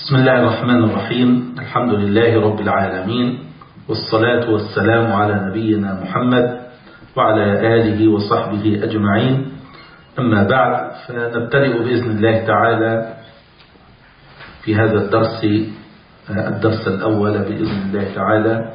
بسم الله الرحمن الرحيم. الحمد لله رب العالمين، والصلاة والسلام على نبينا محمد وعلى آله وصحبه أجمعين. أما بعد، فنبتدئ بإذن الله تعالى في هذا الدرس الأول بإذن الله تعالى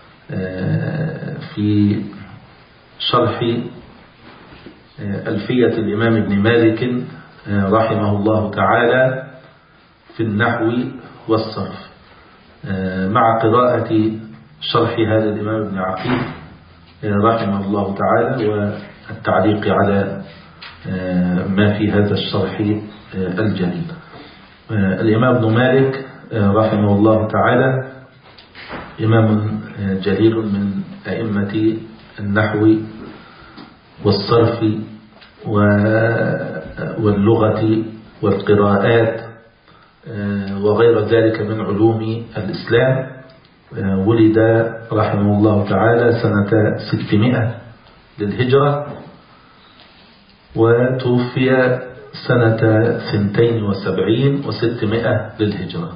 في شرح ألفية الإمام ابن مالك رحمه الله تعالى في النحو والصرف، مع قراءة شرح هذا الإمام ابن عقيل رحمه الله تعالى والتعليق على ما في هذا الشرح الجليل. الإمام ابن مالك رحمه الله تعالى إمام جليل من أئمة النحو والصرف واللغة والقراءات وغير ذلك من علوم الإسلام. ولد رحمه الله تعالى سنة 600 للهجرة، وتوفي سنة 72 و600 للهجرة.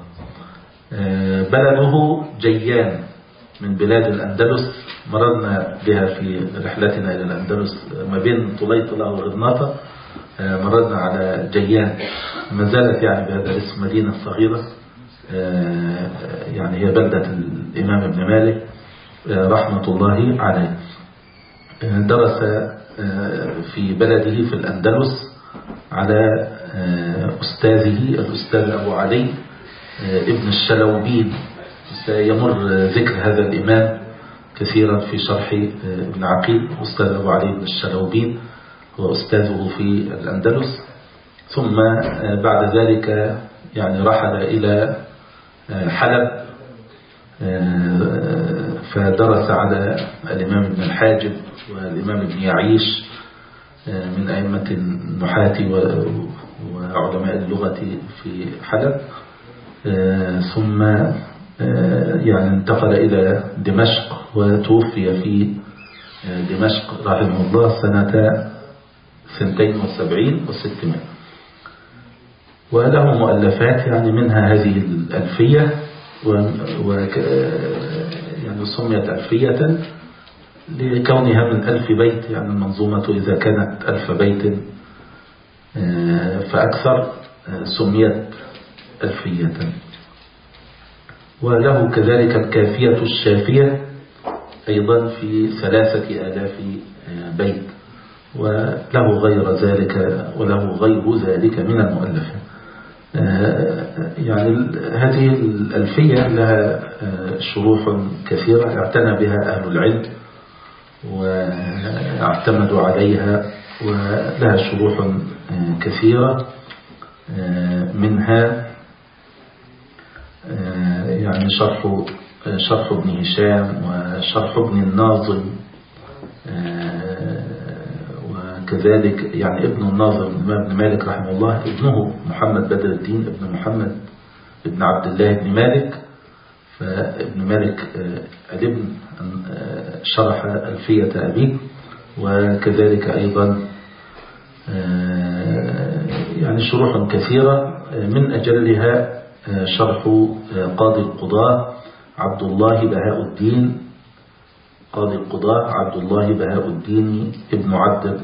بلده جيان من بلاد الأندلس، مررنا بها في رحلتنا إلى الأندلس ما بين طليطلة وغرناطة. مررنا على جيان، ما زالت يعني بهذا الاسم مدينة صغيرة، يعني هي بلدة الإمام ابن مالك رحمة الله عليه. درس في بلده في الأندلس على أستاذه الأستاذ أبو علي ابن الشلوبين. سيمر ذكر هذا الإمام كثيرا في شرح ابن عقيل. أستاذ أبو علي ابن الشلوبين هو أستاذه في الأندلس، ثم بعد ذلك يعني رحل إلى حلب، فدرس على الإمام ابن الحاجب والإمام ابن يعيش من أئمة النحاة وعلماء اللغة في حلب، ثم يعني انتقل إلى دمشق وتوفي في دمشق رحمه الله سنة 72 و600. وله مؤلفات يعني منها هذه الألفية، يعني سميت ألفية لكونها من 1000 بيت، يعني المنظومة إذا كانت 1000 بيت فأكثر سميت ألفية. وله كذلك الكافية الشافية أيضا في 3000 بيت، وله غير ذلك من المؤلفات. يعني هذه الألفية لها شروح كثيرة اعتنى بها أهل العلم واعتمدوا عليها، ولها شروح كثيرة، منها يعني شرح ابن هشام وشرح ابن الناظم، وكذلك يعني ابن الناظم الإمام ابن مالك رحمه الله ابنه محمد بدر الدين ابن محمد ابن عبد الله بن مالك. فابن مالك الابن شرح ألفية أبيه، وكذلك أيضا يعني شروح كثيرة، من أجلها شرح قاضي القضاة عبد الله بهاء الدين، قاضي القضاة عبد الله بهاء الدين ابن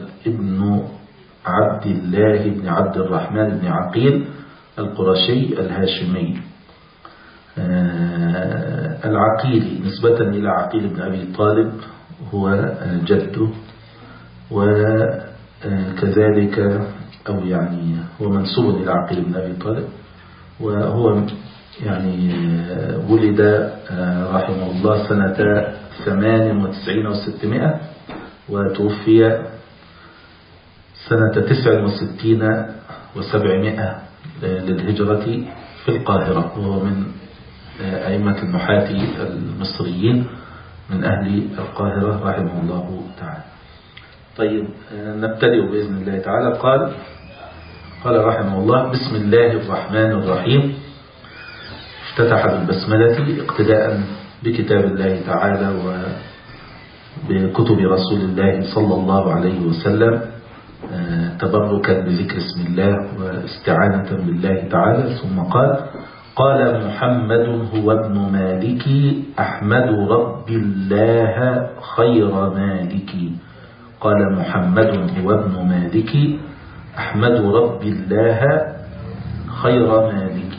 عبد الله بن عبد الرحمن بن عقيل القرشي الهاشمي العقيلي، نسبة إلى عقيل بن أبي طالب هو جده، وكذلك أو يعني هو منسوب إلى عقيل بن أبي طالب، وهو يعني ولد رحمه الله سنة 98 و600، وتوفي سنة 69 و700 للهجرة في القاهرة، وهو من أئمة النحاة المصريين من أهل القاهرة رحمه الله تعالى. طيب، نبتدئ بإذن الله تعالى. قال رحمه الله: بسم الله الرحمن الرحيم. افتتح بالبسملة اقتداء بكتاب الله تعالى وبكتب رسول الله صلى الله عليه وسلم، تبركا بذكر اسم الله واستعانة بالله تعالى. ثم قال: قال محمد هو ابن مالك أحمد رب الله خير مالك. قال محمد هو ابن مالك أحمد رب الله خير مالك.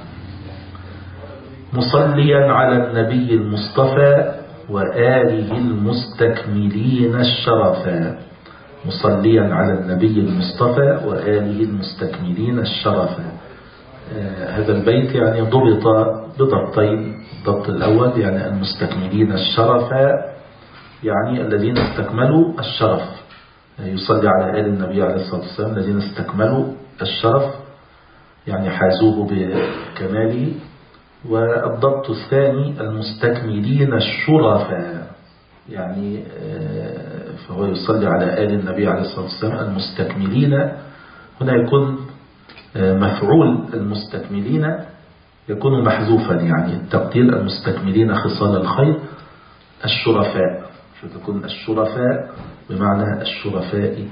مصليا على النبي المصطفى وآله المستكملين الشرفا. مصليا على النبي المصطفى وآله المستكملين الشرفا. هذا البيت يعني ضبط بضبطين. الضبط الأول يعني المستكملين الشرفا، يعني الذين استكملوا الشرف. يصلي على آل النبي عليه الصلاة والسلام الذين استكملوا الشرف، يعني حازوه بكماله. والضبط الثاني المستكملين الشرفا، يعني فهو يصلي على آل النبي عليه الصلاة والسلام المستكملين. هنا يكون مفعول المستكملين يكون محذوفا، يعني التقدير المستكملين خصال الخير الشرفاء، فتكون الشرفاء بمعنى الشرفاء.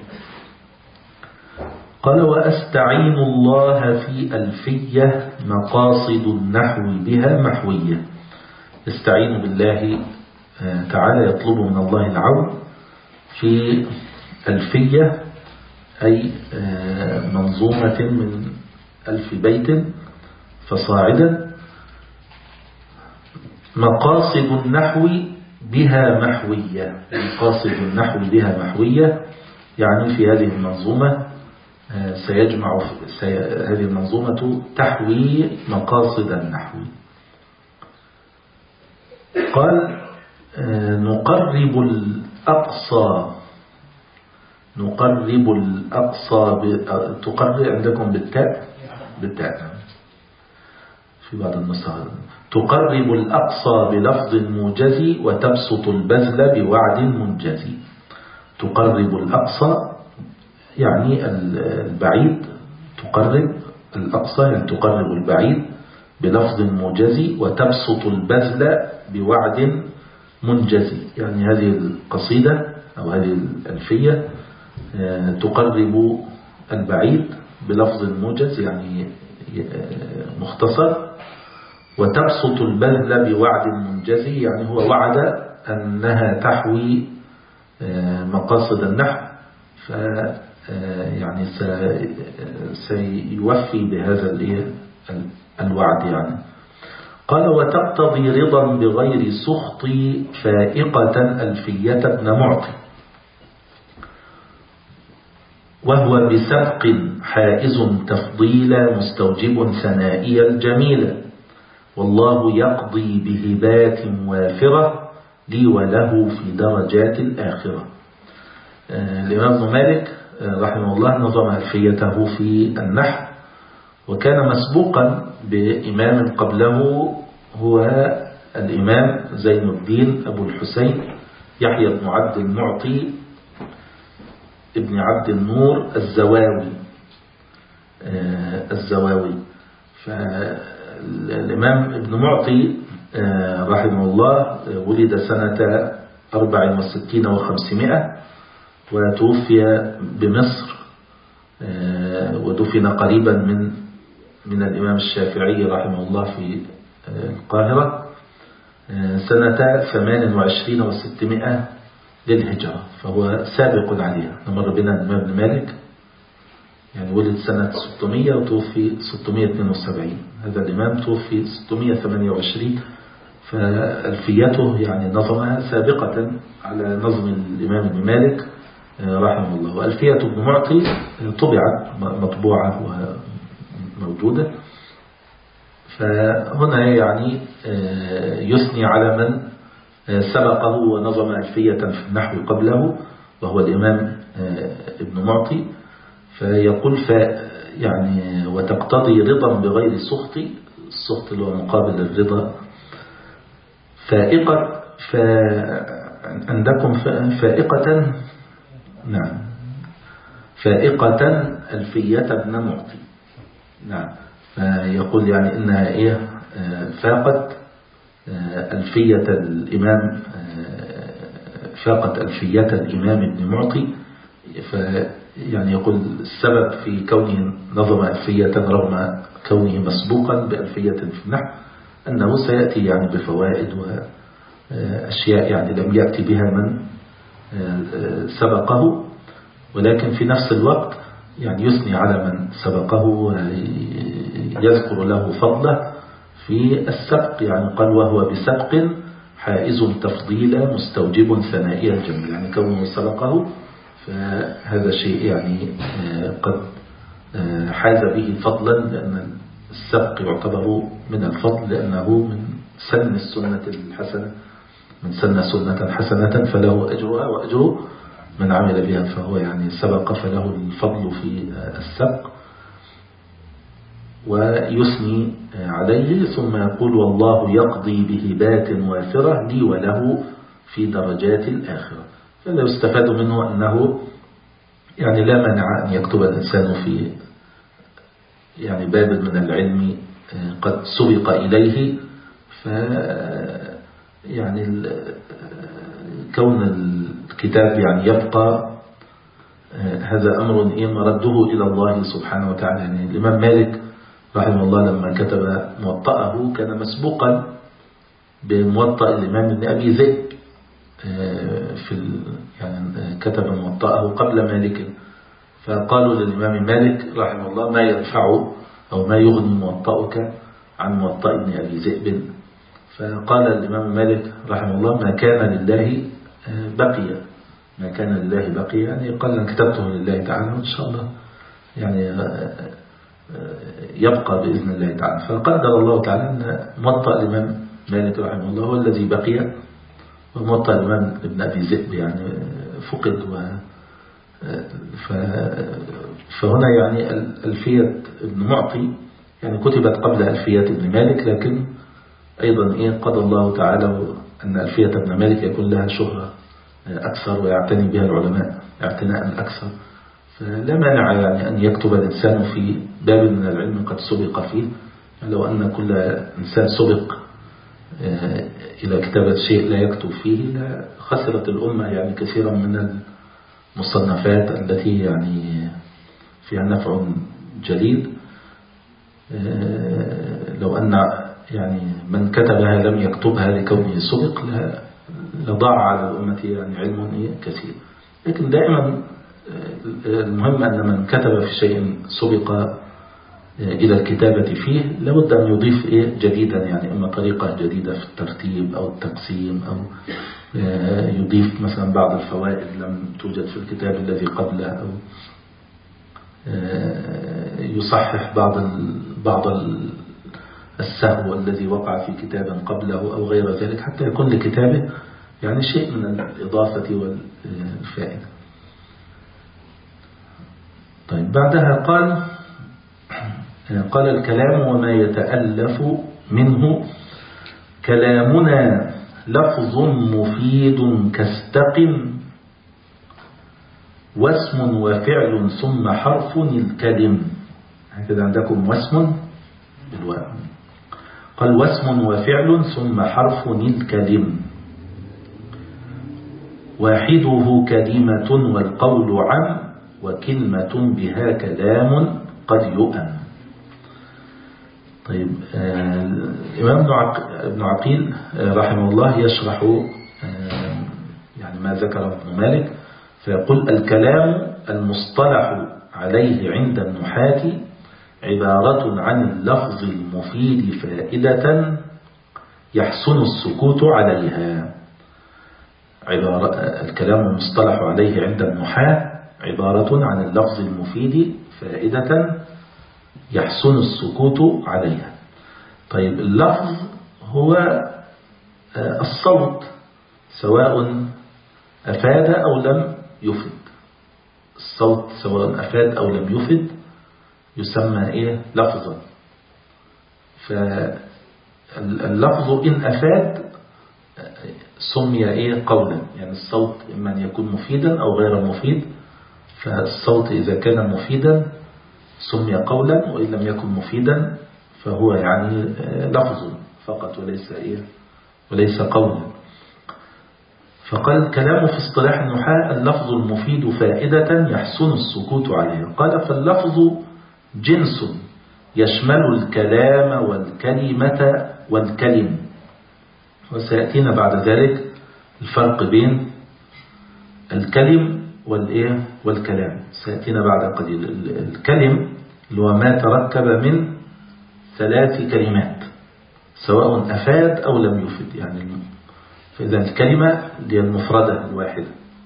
قال وأستعين الله في ألفية مقاصد النحو بها محوية. استعين بالله تعالى، يطلب من الله العون في ألفية، أي منظومة من 1000 بيت فصاعدا. مقاصد النحو بها محوية. مقاصد النحو بها محوية، يعني في هذه المنظومة سيجمع هذه المنظومة تحوي مقاصد النحو. قال نقرب الأقصى. نقرب الأقصى تقرب عندكم بالتاء في بعض النسخ. تقرب الأقصى بلفظ موجز وتبسط البذل بوعد منجز. تقرب الأقصى يعني البعيد. تقرب الأقصى يعني تقرب البعيد بلفظ موجز وتبسط البذل بوعد منجز. يعني هذه القصيدة أو هذه الألفية تقرب البعيد بلفظ موجز يعني مختصر، وتبسط البذل بوعد منجز يعني هو وعد أنها تحوي مقاصد النحو، يعني سيوفي بهذا الوعد يعني. قال وتقتضي رضا بغير سخط فائقة ألفية ابن معطي، وهو بسبق حائز تفضيلا مستوجب ثنائي الجميل، والله يقضي بهبات وافرة لي وله في درجات الآخرة. الإمام ابن مالك رحمه الله نظم ألفيته في النحو، وكان مسبوقا بإمام قبله هو الإمام زين الدين أبو الحسين يحيى بن عبد المعطي ابن عبد النور الزواوي. فالإمام ابن معطي رحمه الله ولد سنة 64 و500 وتوفي بمصر، ودفن قريبا من الإمام الشافعي رحمه الله في القاهرة سنة 28 و600 للهجرة، فهو سابق عليها. نمر بنا الإمام ابن مالك يعني ولد سنة 600 وتوفي 672. هذا الإمام توفي 628، فألفيته يعني نظمها سابقة على نظم الإمام ابن مالك رحمه الله. وألفية ابن معطي طبعت مطبوعة وموجودة، فهنا يعني يثني على من سبقه ونظم ألفية في النحو قبله وهو الإمام ابن معطي. فيقول يعني وتقتضي رضا بغير سخط، السخط اللي هو مقابل الرضا. فائقة عندكم فائقة، نعم، فائقة ألفية ابن معطي، نعم. فيقول يعني إنها فاقت ألفية الإمام، فاقت ألفية الإمام ابن معطي يعني يقول السبب في كونه نظم ألفية رغم كونه مسبوقا بألفية في النحو أنه سيأتي يعني بفوائد وأشياء يعني لم يأتي بها من سبقه، ولكن في نفس الوقت يعني يثني على من سبقه ويذكر له فضله في السبق. يعني قال وهو بسبق حائز تفضيلا مستوجب ثنائي الجميل، يعني كونه سبقه فهذا شيء يعني قد حاز به فضلا، لأن السبق يعتبر من الفضل لأنه من سن السنة الحسنة، من سن سنة حسنة فله أجرها وأجر من عمل بها، فهو يعني سبق فله الفضل في السبق. ويثني عليه ثم يقول والله يقضي بهبات وافرة لي وله في درجات الآخرة. فلا يستفاد منه أنه يعني لا مانع أن يكتب الإنسان في يعني باب من العلم قد سبق إليه، يعني كون الكتاب يعني يبقى هذا أمر مرده إلى الله سبحانه وتعالى. يعني الإمام مالك رحمه الله لما كتب موطأه كان مسبوقا بموطأ الإمام ابن أبي ذئب، يعني كتب موطأه قبل مالك، فقالوا للإمام مالك رحمه الله ما ينفع أو ما يغني موطأك عن موطأ ابن أبي ذئب، فقال الإمام مالك رحمه الله ما كان لله بقي، ما كان لله بقي، يعني قال أن كتبته لله تعالى وإن شاء الله يعني يبقى بإذن الله تعالى. فقدر الله تعالى أن موطأ الإمام مالك رحمه الله هو الذي بقي، وموطأ الإمام ابن أبي ذئب يعني فقد. فهنا يعني ألفية ابن معطي يعني كتبت قبل ألفية ابن مالك، لكن أيضا قضى الله تعالى أن ألفية ابن مالك يكون لها شهرة أكثر ويعتني بها العلماء اعتناء أكثر، فلا مانع يعني أن يكتب الإنسان في باب من العلم قد سبق فيه. لو أن كل إنسان سبق إلى كتابة شيء لا يكتب فيه خسرت الأمة يعني كثيرا من المصنفات التي يعني فيها نفع جليل. لو أن يعني من كتبها لم يكتبها لكونه سبق لضاع على الأمة يعني علم كثير. لكن دائما المهم أن من كتب في شيء سبق إلى الكتابة فيه لابد أن يضيف جديدا، يعني إما طريقة جديدة في الترتيب أو التقسيم، أو يضيف مثلا بعض الفوائد لم توجد في الكتاب الذي قبله، أو يصحح بعض السهو الذي وقع في كتاب قبله أو غير ذلك، حتى يكون لكتابه يعني شيء من الإضافة والفائدة. طيب بعدها قال الكلام وما يتألف منه كلامنا لفظ مفيد كاستقم واسم وفعل ثم حرف الكلم. هكذا عندكم واسم بالواو، قال واسم وفعل ثم حرف الكلم واحده كلمة والقول عام وكلمة بها كلام قد يؤم. طيب الإمام ابن عقيل رحمه الله يشرح يعني ما ذكره ابن مالك، فيقول الكلام المصطلح عليه عند النحاة عبارة عن اللفظ المفيد فائدة يحسن السكوت عليها. الكلام المصطلح عليه عند النحاة عبارة عن اللفظ المفيد فائدة يحسن السكوت عليها. طيب اللفظ هو الصوت سواء أفاد أو لم يفد، الصوت سواء أفاد أو لم يفد يسمى لفظا. فاللفظ إن أفاد سمي قولا، يعني الصوت إما أن يكون مفيدا أو غير مفيد، فالصوت إذا كان مفيدا سمي قولا، وإن لم يكن مفيدا فهو يعني لفظ فقط وليس قولا. فقال الكلام في اصطلاح النحاة اللفظ المفيد فائدة يحسن السكوت عليه. قال فاللفظ جنس يشمل الكلام والكلمة والكلم. وسيأتينا بعد ذلك الفرق بين الكلم والكلام، سيأتينا بعد قليل. الكلم اللي هو ما تركب من 3 كلمات سواء أفاد أو لم يفد، يعني فإذا الكلمة هي المفردة الواحدة،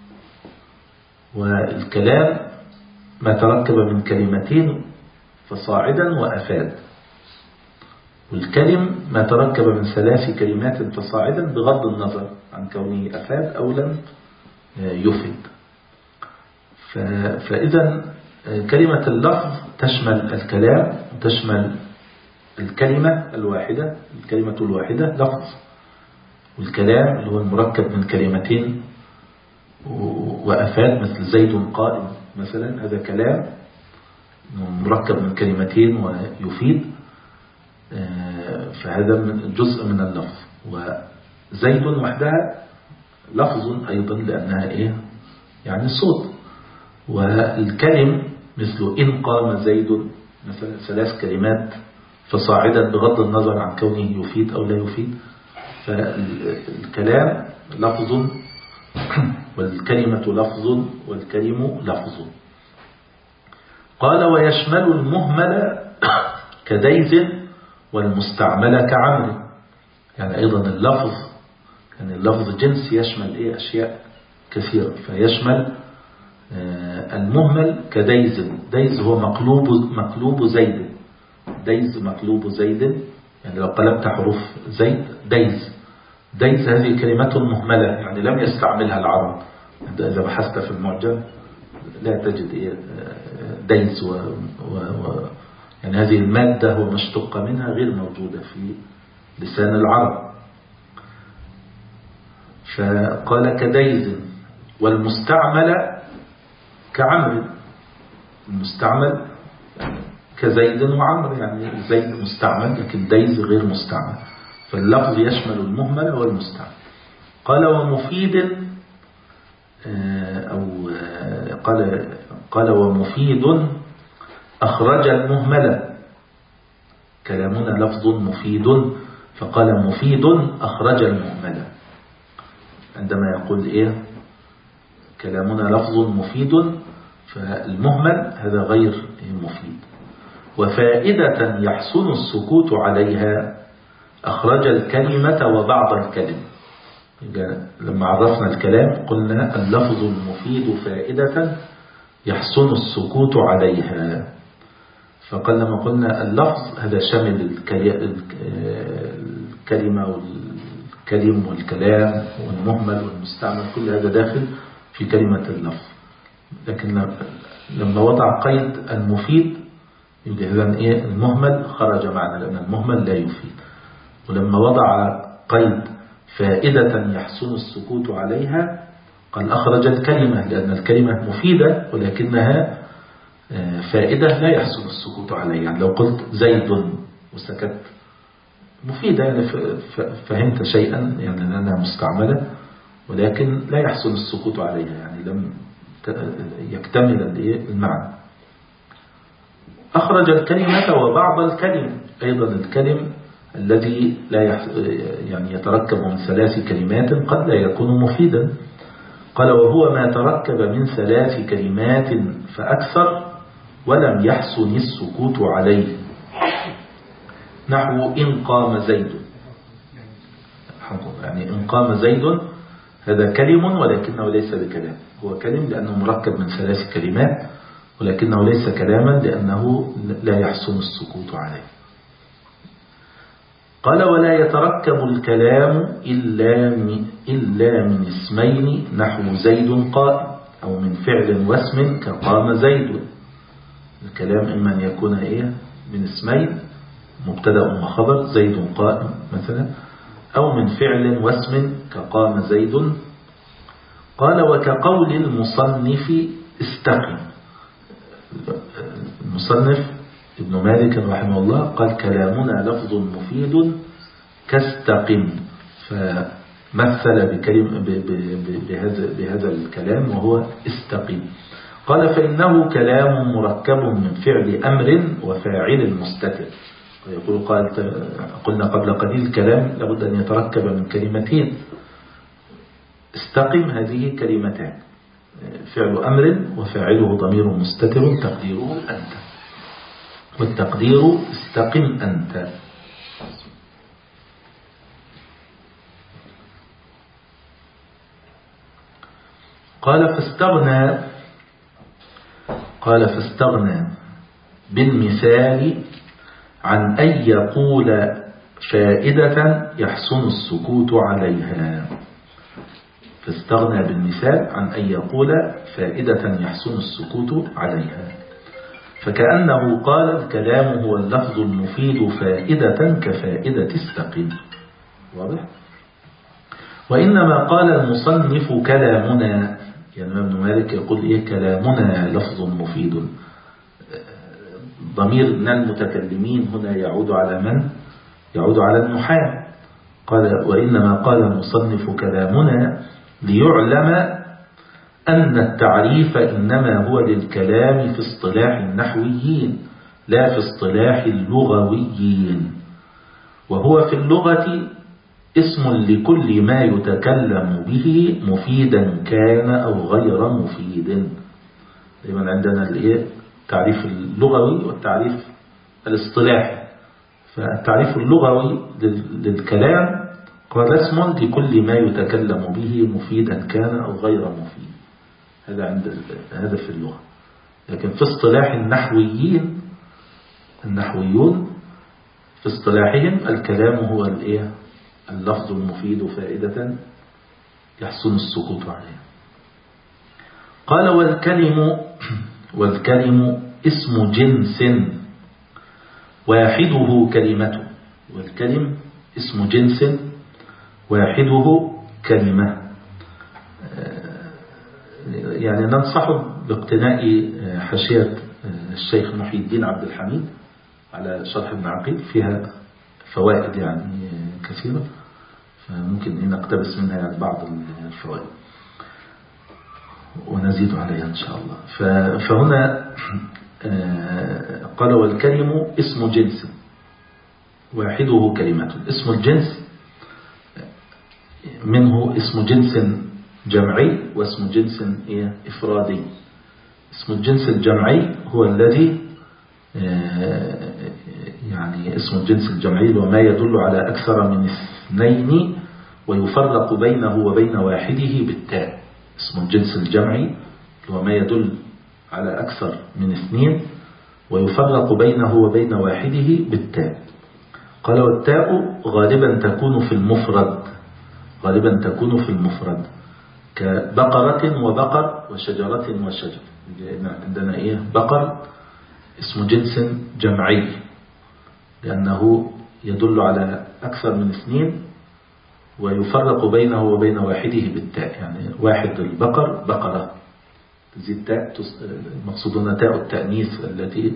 والكلام ما تركب من 2 فصاعدا وأفاد، والكلم ما تركب من 3 كلمات فصاعدا بغض النظر عن كونه أفاد أو لم يفد. فإذا كلمة اللفظ تشمل الكلام وتشمل الكلمة الواحدة، الكلمة الواحدة لفظ، والكلام اللي هو المركب من 2 وأفاد مثل زيد قائم مثلا، هذا كلام مركب من 2 ويفيد، فهذا جزء من اللفظ. وزيد وحدها لفظ أيضا لأنها يعني صوت. والكلم مثل إن قام زيد مثلا 3 كلمات فصاعدا بغض النظر عن كونه يفيد أو لا يفيد، فالكلام لفظ والكلمة لفظ والكلم لفظ. قال ويشمل المهمل كديز والمستعمل كعمر. يعني أيضا اللفظ، يعني اللفظ جنس يشمل أشياء كثيرة، فيشمل المهمل كديز. ديز هو مقلوب زيد، ديز مقلوب زيد، يعني لو قلبت حروف زيد ديز. ديز هذه كلمة مهملة يعني لم يستعملها العرب، إذا بحثت في المعجم لا تجد ديز يعني هذه المادة ومشتق منها غير موجودة في لسان العرب. فقال كديز والمستعمل كعمر. المستعمل يعني كزيد وعمر، يعني زيد مستعمل لكن ديز غير مستعمل، فاللفظ يشمل المهمل والمستعمل. قال ومفيد قال ومفيد أخرج المهمل. كلامنا لفظ مفيد، فقال مفيد أخرج المهمل. عندما يقول كلامنا لفظ مفيد، فالمهمل هذا غير مفيد. وفائدة يحسن السكوت عليها أخرج الكلمة وبعض الكلم. لما عرفنا الكلام قلنا اللفظ المفيد فائدة يحسن السكوت عليها، فقال لما قلنا اللفظ هذا شامل الكلمة والكلم والكلام والمهمل والمستعمل، كل هذا داخل في كلمة اللفظ. لكن لما وضع قيد المفيد يبقى إذن المهمل خرج معنا لأن المهمل لا يفيد. ولما وضع قيد فائدة يحسن السكوت عليها قال أخرج الكلمة، لأن الكلمة مفيدة ولكنها فائدة لا يحسن السكوت عليها. يعني لو قلت زيد وسكت مفيدة، يعني فهمت شيئا يعني لأنها مستعملة، ولكن لا يحسن السكوت عليها، يعني لم يكتمل المعنى. أخرج الكلمة وبعض الكلم، أيضا الكلم الذي لا يعني يتركب من 3 كلمات قد لا يكون مفيدا. قال وهو ما تركب من 3 كلمات فأكثر ولم يحسن السكوت عليه، نحو إن قام زيد. يعني إن قام زيد هذا كلم ولكنه ليس بكلام، هو كلم لأنه مركب من 3 كلمات ولكنه ليس كلاما لأنه لا يحسن السكوت عليه. قال ولا يتركب الكلام إلا من اسمين نحو زيد قائم، أو من فعل واسم كقام زيد. الكلام إما أن يكون من اسمين مبتدأ وخبر زيد قائم مثلا، أو من فعل واسم كقام زيد. قال وكقول المصنف استقم. المصنف ابن مالك رحمه الله قال كلامنا لفظ مفيد كاستقم، مثل بهذا الكلام وهو استقم. قال فإنه كلام مركب من فعل أمر وفاعل مستتر. يقول قلنا قبل قليل الكلام لابد أن يتركب من كلمتين. استقم هذه كلمتان، فعل أمر وفاعله ضمير مستتر تقديره أنت، والتقدير استقم أنت. قال فاستغنى بالمثال عن أن يقول فائدة يحسن السكوت عليها. فاستغنى بالمثال عن أن يقول فائدة يحسن السكوت عليها، فكأنه قال الكلام هو اللفظ المفيد فائدة كفائدة استقم. واضح؟ وإنما قال المصنف كلامنا، يعني ابن مالك يقول كلامنا لفظ مفيد. ضمير المتكلمين هنا يعود على من؟ يعود على النحاة. قال وإنما قال المصنف كلامنا ليعلم أن التعريف إنما هو للكلام في اصطلاح النحويين لا في اصطلاح اللغويين، وهو في اللغة اسم لكل ما يتكلم به مفيدا كان أو غير مفيد. دائما عندنا التعريف اللغوي والتعريف الاصطلاحي. فالتعريف اللغوي للكلام قال اسم لكل ما يتكلم به مفيدا كان أو غير مفيد. هذا في اللغة. لكن في اصطلاح النحويون في اصطلاحهم الكلام هو اللفظ المفيد فائدة يحسن السكوت عليه. قال والكلم اسم جنس واحده كلمة. والكلم اسم جنس واحده كلمة. يعني ننصح باقتناء حاشية الشيخ محي الدين عبد الحميد على شرح ابن عقيل، فيها فوائد يعني كثيرة، فممكن نقتبس منها يعني بعض الفوائد ونزيد عليها إن شاء الله. فهنا قال والكلم اسم جنس واحده كلمة. اسم الجنس منه اسم جنس جمعي واسم جنس إفرادي. اسم الجنس الجمعي هو الذي يعني اسم الجنس الجمعي وما يدل على أكثر من اثنين ويفرق بينه وبين واحده بالتاء. اسم الجنس الجمعي وما يدل على أكثر من اثنين ويفرق بينه وبين واحده بالتاء. قال والتاء غالبا تكون في المفرد كبقرة وبقر وشجرة وشجر. عندنا بقر اسم جنس جمعي لأنه يدل على أكثر من اثنين ويفرق بينه وبين واحده بالتاء. يعني واحد البقر بقرة تزيد تاء، المقصود تاء التأنيث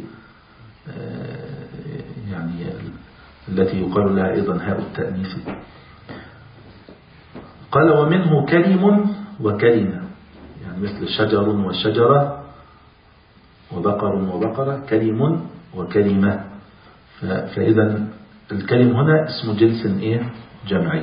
التي يقال لها أيضا هاء التأنيث. قال ومنه كلم وكلمة، يعني مثل شجر وشجرة وبقر وبقرة، كلم وكلمة. فإذا الكلم هنا اسم جنس جمعي.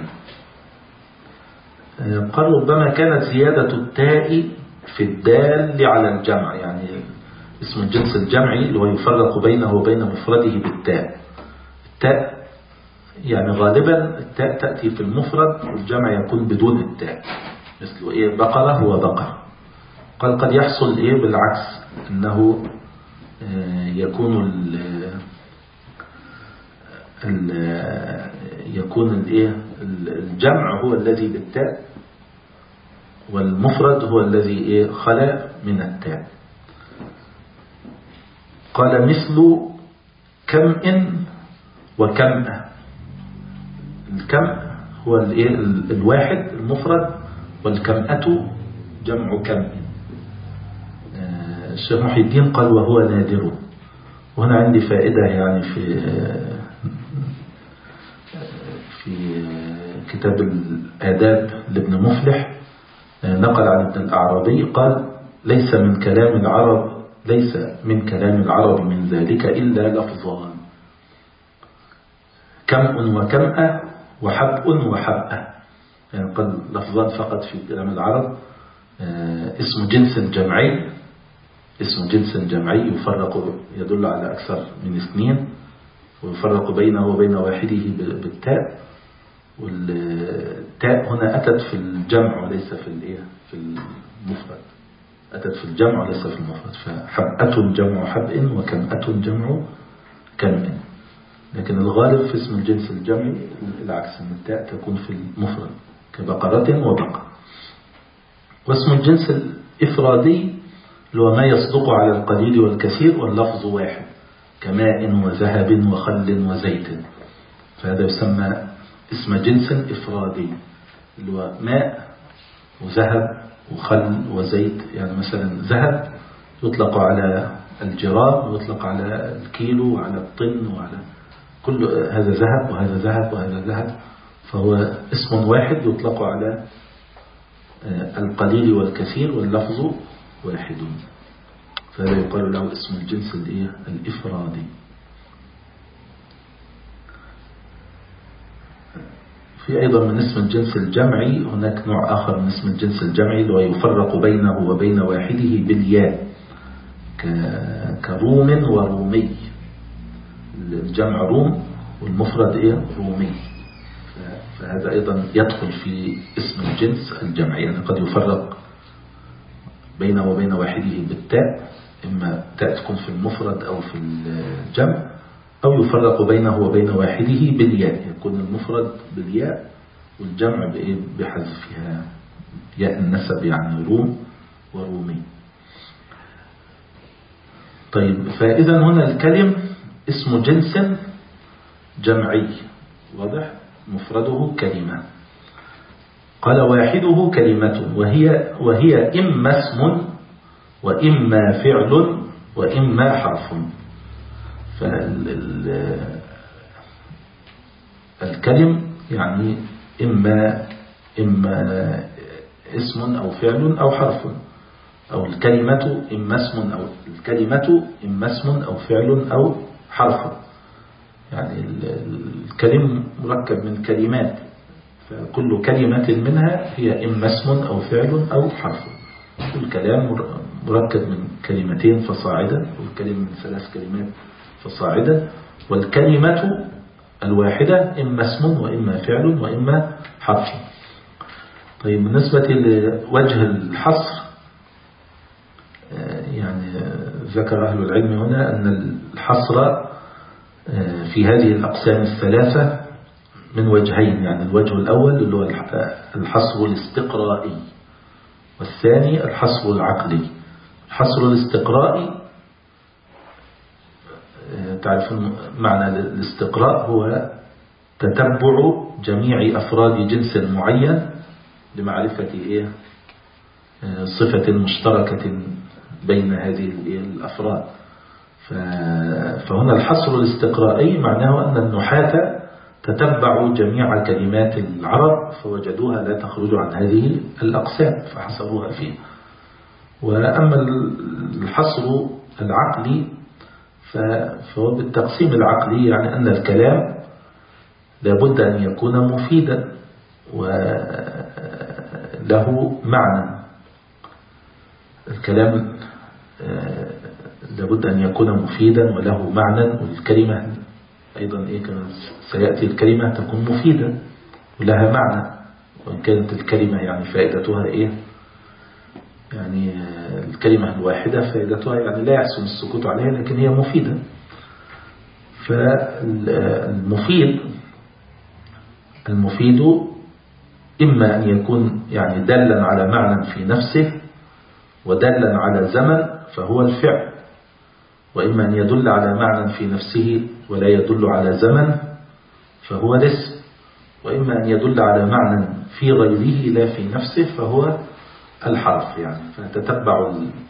قال ربما كانت زيادة التاء في الدال على الجمع، يعني اسم الجنس الجمعي اللي هو يفرق بينه وبين مفرده بالتاء. التاء يعني غالبا التاء تأتي في المفرد والجمع يكون بدون التاء، مثل بقرة وبقر. قال قد يحصل بالعكس، انه يكون الجمع هو الذي بالتاء والمفرد هو الذي خلا من التاء. قال مثل كمء وكمأة. الكمء هو الواحد المفرد، والكمأة جمع كمء. الشيخ محي الدين قال وهو نادر. وهنا عندي فائدة يعني في كتاب الآداب لابن مفلح نقل عن ابن الأعرابي قال: ليس من كلام العرب من ذلك إلا لفظان: كمء وكمأة وحبء وحبأة. يعني قال لفظان فقط في كلام العرب. اسم جنس جمعي يدل على أكثر من اثنين، ويفرق بينه وبين واحده بالتاء، والتاء هنا أتت في الجمع وليس في المفرد. أتت في الجمع وليس في المفرد، فحبأة جمع حبء وكمأة جمع كمء. لكن الغالب في اسم الجنس الجمعي العكس، أن التاء تكون في المفرد كبقرة وبقر. واسم الجنس الإفرادي هو ما يصدق على القليل والكثير واللفظ واحد، كماء وذهب وخل وزيت. فهذا يسمى اسم جنس إفرادي، اللي هو ماء وذهب وخل وزيت. يعني مثلا ذهب يطلق على الجرام ويطلق على الكيلو وعلى الطن وعلى كل هذا ذهب، وهذا ذهب وهذا ذهب، فهو اسم واحد يطلق على القليل والكثير واللفظ واحد، فهذا يقال له اسم الجنس الإفرادي. في أيضا من اسم الجنس الجمعي هناك نوع آخر من اسم الجنس الجمعي اللي هو يفرق بينه وبين واحده بالياء، كروم ورومي. الجمع روم والمفرد رومي، فهذا أيضا يدخل في اسم الجنس الجمعي. يعني قد يفرق بينه وبين واحده بالتاء، إما تاء تكون في المفرد أو في الجمع، أو يفرق بينه وبين واحده بالياء، يكون المفرد بالياء والجمع بحذفها ياء النسب، يعني روم ورومي. طيب، فإذا هنا الكلم اسم جنس جمعي واضح، مفرده كلمة. قال: واحده كلمة، وهي إما اسم وإما فعل وإما حرف. فالكلم يعني إما اسم أو فعل أو حرف، أو الكلمة إما اسم أو فعل أو حرف. يعني الكلم مركب من كلمات، فكل كلمة منها هي إما اسم أو فعل أو حرف. الكلام مركب من كلمتين فصاعدا، والكلمة من 3 كلمات فصاعدا، والكلمة الواحدة إما اسم وإما فعل وإما حرف. طيب، بالنسبة لوجه الحصر، يعني ذكر أهل العلم هنا أن الحصر في هذه الأقسام الثلاثة من وجهين. يعني الوجه الأول اللي هو الحصر الاستقرائي، والثاني الحصر العقلي. الحصر الاستقرائي، تعرفون معنى الاستقراء، هو تتبع جميع أفراد جنس معين لمعرفة صفة مشتركة بين هذه الأفراد. فهنا الحصر الاستقرائي معناه أن النحاة تتبعوا جميع كلمات العرب فوجدوها لا تخرج عن هذه الأقسام فحصروها فيه. وأما الحصر العقلي فهو بالتقسيم العقلي، يعني أن الكلام لابد أن يكون مفيدا وله معنى. الكلام لابد أن يكون مفيدا وله معنى، والكلمة أيضا كما سيأتي الكلمة تكون مفيدة ولها معنى، وإن كانت الكلمة يعني فائدتها يعني الكلمة الواحدة فائدتها يعني لا يحسن السكوت عليها، لكن هي مفيدة. المفيد إما أن يكون يعني دلا على معنى في نفسه ودلا على زمن فهو الفعل، وإما أن يدل على معنى في نفسه ولا يدل على زمن فهو الاسم، وإما أن يدل على معنى في غيره لا في نفسه فهو الحرف. يعني فتتبع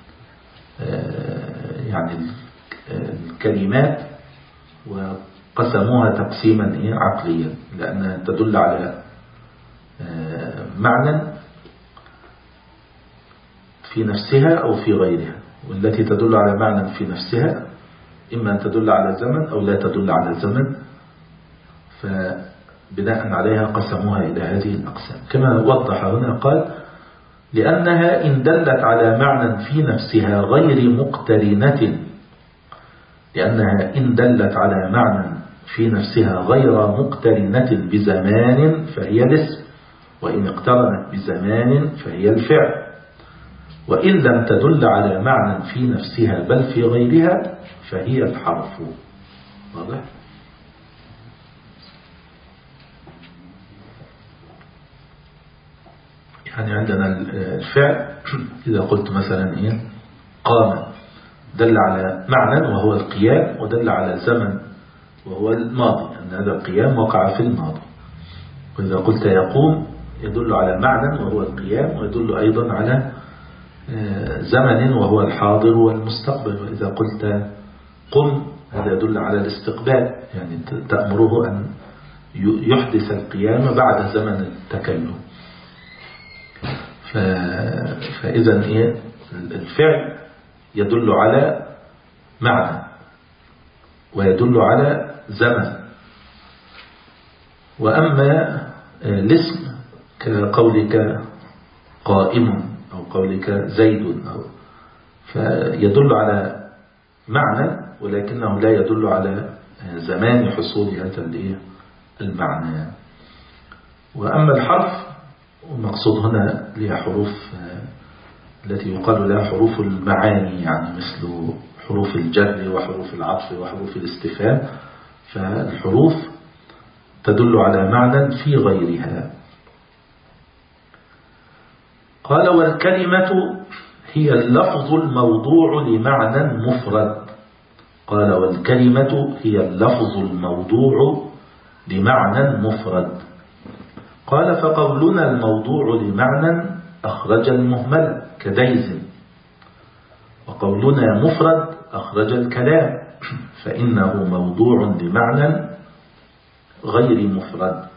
يعني الكلمات وقسموها تقسيما عقليا، لأنها تدل على معنى في نفسها أو في غيرها، والتي تدل على معنى في نفسها إما أن تدل على زمن أو لا تدل على زمن، فبناء عليها قسموها إلى هذه الأقسام. كما وضح هنا قال: لأنها إن دلت على معنى في نفسها غير مقترنة، لأنها إن دلت على معنى في نفسها غير مقترنة بزمان فهي الاسم، وإن اقترنت بزمان فهي الفعل. وإن لم تدل على معنى في نفسها بل في غيرها فهي الحرف. واضح؟ يعني عندنا الفعل إذا قلت مثلا قام، دل على معنى وهو القيام، ودل على زمن وهو الماضي، أن هذا القيام وقع في الماضي. وإذا قلت يقوم يدل على معنى وهو القيام، ويدل أيضا على زمن وهو الحاضر والمستقبل. وإذا قلت قم هذا يدل على الاستقبال، يعني تأمره أن يحدث القيام بعد زمن التكلم. فإذا الفعل يدل على معنى ويدل على زمن. وأما الاسم كقولك قائم أو قولك زيد فيدل على معنى ولكنه لا يدل على زمان حصول هذا المعنى. وأما الحرف المقصود هنا لها حروف التي يقال لها حروف المعاني، يعني مثل حروف الجر وحروف العطف وحروف الاستفهام، فالحروف تدل على معنى في غيرها. قال: والكلمة هي اللفظ الموضوع لمعنى مفرد. قال: والكلمة هي اللفظ الموضوع لمعنى مفرد. قال: فقولنا الموضوع لمعنى أخرج المهمل كديز، وقولنا مفرد أخرج الكلام، فإنه موضوع لمعنى غير مفرد.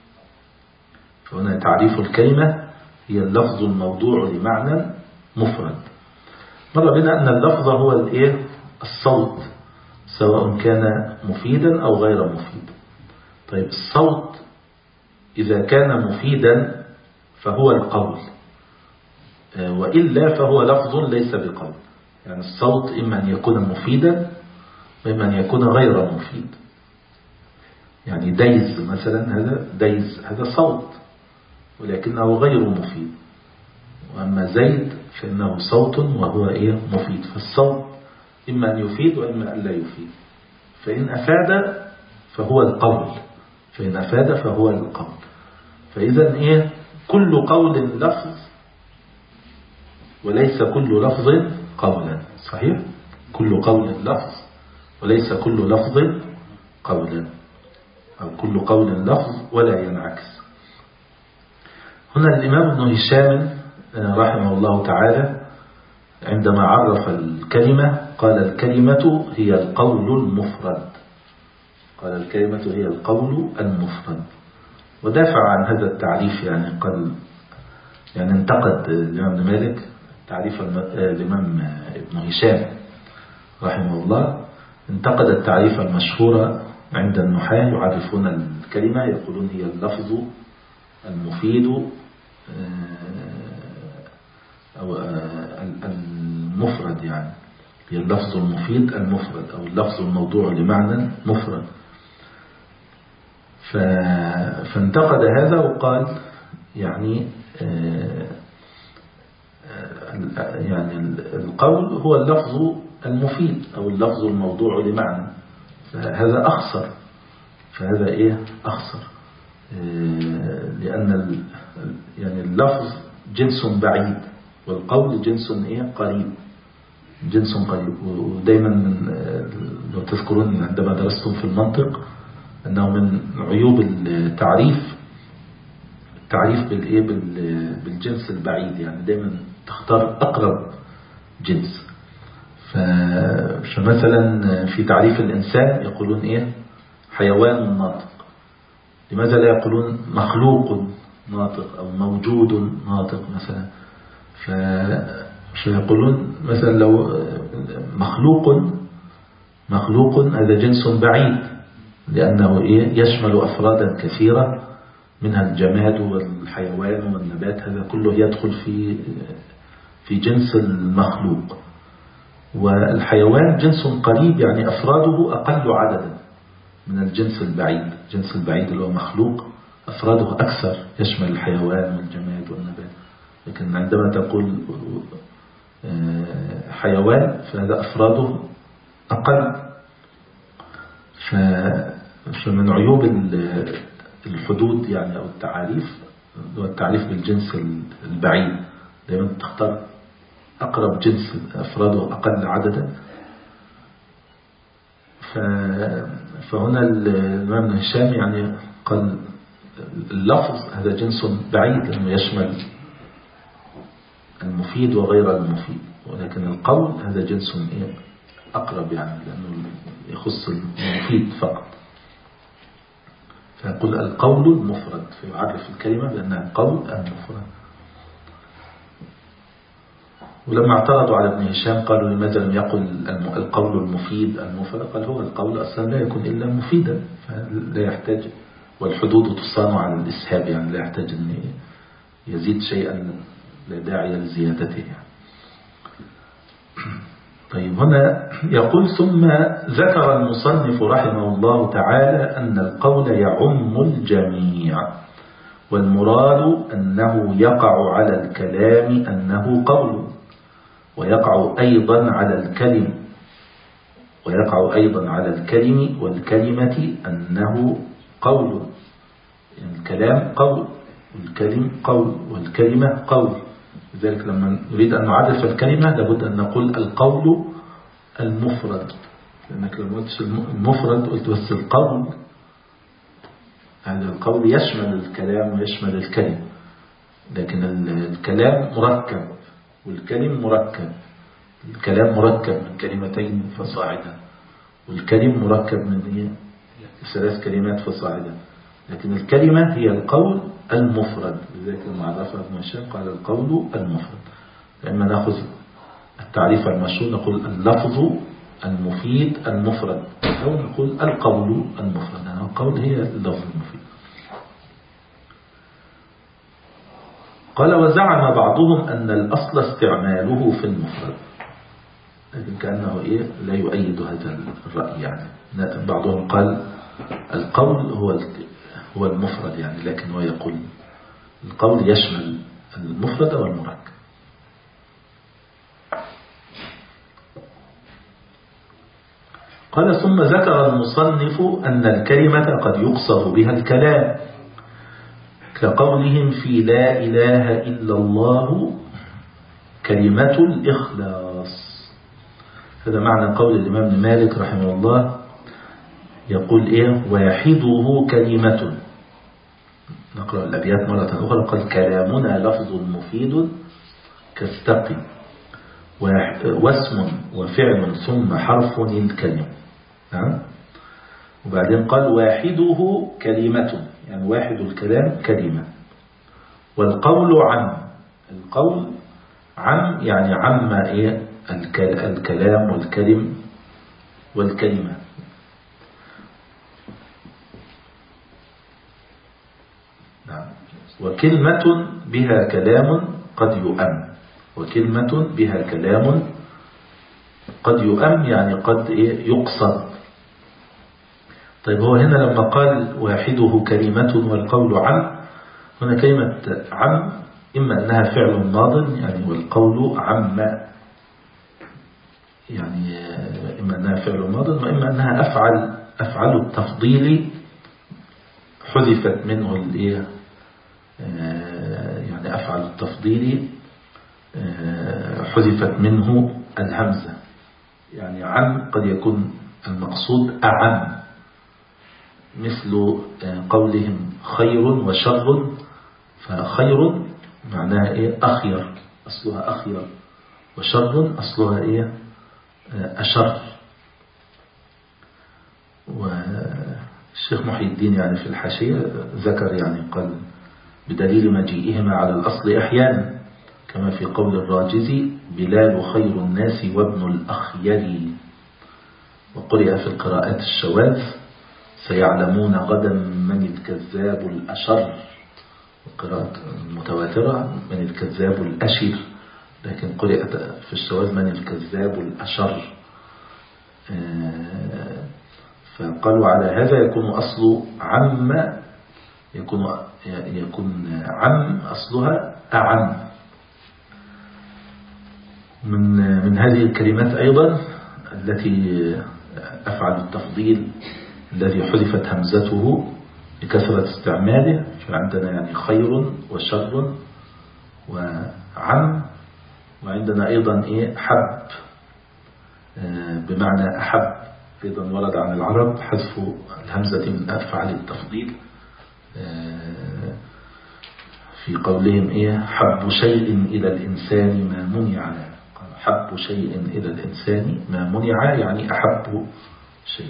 فهنا تعريف الكلمة هي اللفظ الموضوع لمعنى مفرد. مر بنا أن اللفظ هو الصوت، سواء كان مفيدا أو غير مفيد. طيب الصوت إذا كان مفيدا فهو القول، وإلا فهو لفظ ليس بقول. يعني الصوت إما أن يكون مفيدا وإما أن يكون غير مفيد. يعني ديز مثلا، هذا صوت ولكنه غير مفيد. وأما زيد فإنه صوت وهو مفيد. فالصوت إما أن يفيد وإما أن لا يفيد. فإن أفاد فهو القول، فإذا كل قول لفظ وليس كل لفظ قولا. صحيح؟ كل قول لفظ وليس كل لفظ قولا، أو كل قول لفظ ولا ينعكس. هنا الإمام ابن هشام رحمه الله تعالى عندما عرف الكلمة قال: الكلمة هي القول المفرد. ودافع عن هذا التعريف، يعني انتقد الإمام ابن مالك تعريف الإمام ابن هشام رحمه الله، انتقد التعريف المشهور عند النحاة يعرفون الكلمة يقولون هي اللفظ المفيد أو المفرد، يعني هي اللفظ المفيد المفرد أو اللفظ الموضوع لمعنى مفرد. فانتقد هذا وقال يعني القول هو اللفظ المفيد أو اللفظ الموضوع لمعنى، فهذا أخسر. أخسر لأن اللفظ جنس بعيد والقول جنس قريب. ودايما لو تذكرون عندما درستم في المنطق أنه من عيوب التعريف بالجنس البعيد، يعني دايما تختار أقرب جنس. فمثلا في تعريف الإنسان يقولون حيوان ناطق. لماذا لا يقولون مخلوق ناطق أو موجود ناطق مثلا. فيقولون مثلا لو مخلوق هذا جنس بعيد، لأنه يشمل أفرادا كثيرة منها الجماد والحيوان والنبات، هذا كله يدخل في جنس المخلوق. والحيوان جنس قريب، يعني أفراده أقل عددا من الجنس البعيد. الجنس البعيد اللي هو مخلوق أفراده أكثر، يشمل الحيوان والجماد والنبات. لكن عندما تقول حيوان فهذا أفراده أقل. فمن عيوب الحدود يعني أو التعاريف هو التعريف بالجنس البعيد، دائما تختار أقرب جنس أفراده أقل عددا. فهنا الإمام ابن هشام يعني قال اللفظ هذا جنس بعيد لأنه يشمل المفيد وغير المفيد، ولكن القول هذا جنس أقرب يعني لأنه يخص المفيد فقط. فيقول القول المفرد، فيعرف الكلمة بأنها قول المفرد. ولما اعترضوا على ابن هشام قالوا لماذا لم يقل القول المفيد المفرد؟ قال هو القول أصلا لا يكون إلا مفيدا، فلا يحتاج، والحدود تصان على الإسهاب، يعني لا يحتاج أن يزيد شيئا لا داعي لزيادته يعني. طيب هنا يقول ثم ذكر المصنف رحمه الله تعالى أن القول يعم الجميع، والمراد أنه يقع على الكلام أنه قول، ويقع أيضا على الكلم والكلمة أنه قول. يعني الكلام قول، والكلم قول، والكلمة قول. لذلك لما نريد أن نعرف الكلمة لابد أن نقول القول المفرد، لأنك لما قلتش المفرد قلت بس القول، هذا القول يشمل الكلام ويشمل الكلم. لكن الكلام مركب والكلم مركب. الكلام مركب من كلمتين فصاعدا، والكلم مركب من 3 كلمات فصاعدا. لكن الكلمة هي القول المفرد، لذلك المعرفة ابن هشام قال القول المفرد. لما نأخذ التعريف المشهور نقول اللفظ المفيد المفرد، أو نقول القول المفرد، يعني القول هي اللفظ المفيد. قال وزعم بعضهم أن الأصل استعماله في المفرد، لكن كأنه لا يؤيد هذا الرأي. يعني بعضهم قال القول هو المفرد يعني، لكن هو يقول القول يشمل المفرد والمركب. قال ثم ذكر المصنف أن الكلمة قد يقصد بها الكلام، كقولهم في لا إله إلا الله كلمة الإخلاص. هذا معنى قول الإمام ابن مالك رحمه الله، يقول واحده كلمة. نقرأ الأبيات مرة أخرى. قال كلامنا لفظ مفيد كاستقم، واسم وفعل ثم حرف الكلم. وبعدين قال واحده كلمة، يعني واحد الكلام كلمة. والقول عم، القول عم يعني عم الكلام والكلم والكلمة. وكلمة بها كلام قد يؤم، وكلمة بها كلام قد يؤم يعني قد يقصد. طيب هو هنا لما قال واحده كلمة والقول عم، هنا كلمة عم إما أنها فعل ماض يعني والقول عم، يعني إما أنها فعل ماض وإما أنها أفعل التفضيل حذفت منه يعني أفعل التفضيل حذفت منه الهمزة. يعني عم قد يكون المقصود أعم، مثل قولهم خير وشر، فخير معناها أخير، أصلها أخير، وشر أصلها أشر. والشيخ محي الدين يعني في الحاشية ذكر يعني قال بدليل مجيئهما على الأصل أحيانا، كما في قول الراجزي: بلال خير الناس وابن الأخير. وقرئ في القراءات الشواذ: سيعلمون غدا من الكذاب الأشر. القراءة المتواترة: من الكذاب الأشر، لكن قرئت في الشواذ: من الكذاب الأشر. فقالوا على هذا يكون أصل عم، يكون عم أصلها أعم. من هذه الكلمات أيضا التي أفعل التفضيل الذي حذفت همزته لكثرة استعماله، فعندنا يعني خير وشر وعم، وعندنا أيضا حب بمعنى أحب، أيضا ورد عن العرب حذف الهمزة من أفعال التفضيل في قولهم حب شيء إلى الإنسان ما منع. حب شيء إلى الإنسان ما منع يعني أحب شيء.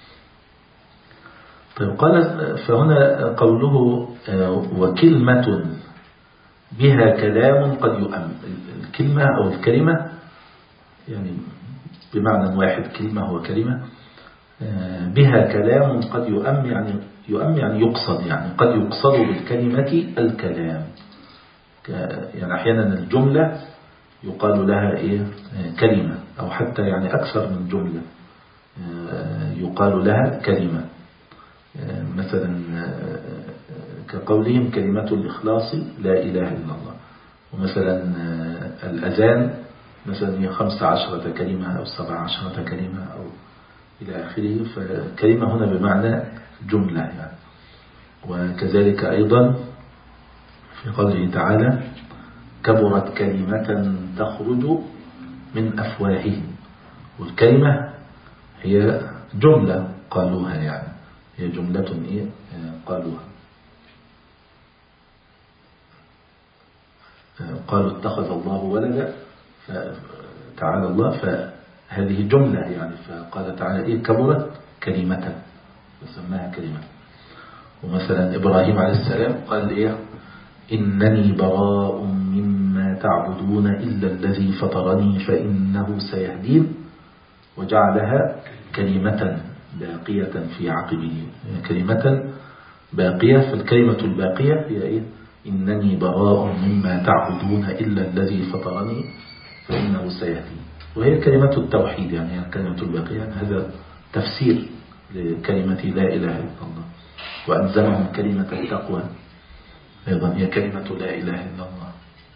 طيب قال فهنا قوله وكلمة بها كلام قد يؤم. الكلمة أو الكلمة يعني بمعنى واحد، كلمة هو كلمة، بها كلام قد يؤم، يعني يؤم يعني يقصد، يعني قد يقصد بالكلمة الكلام. يعني أحيانا الجملة يقال لها كلمة، أو حتى يعني أكثر من جملة يقال لها كلمة. مثلا كقولهم كلمة الإخلاص لا إله إلا الله. ومثلا الأذان مثلا هي 15 كلمة أو 17 كلمة أو إلى آخره. فكلمة هنا بمعنى جملة يعني. وكذلك أيضا في قوله تعالى: كبرت كلمة تخرج من أفواههم. والكلمة هي جملة قالوها، يعني هي جملة قالوها. قالوا اتخذ الله ولدا، تعالى الله، فهذه جملة يعني. فقال تعالى كبرت كلمة، وسماها كلمة. ومثلا إبراهيم عليه السلام قال إنني براء مما تعبدون إلا الذي فطرني فإنه سيهدين، وجعلها كلمة باقية في عقبه، كلمة باقية. فالكلمة الباقية هي إنني براء مما تعبدون إلا الذي فطرني فإنه سيهدين. وهي كلمة التوحيد، يعني هي كلمة الباقية. هذا تفسير لكلمة لا إله إلا الله. وألزمهم كلمة التقوى أيضا، هي كلمة لا إله إلا الله.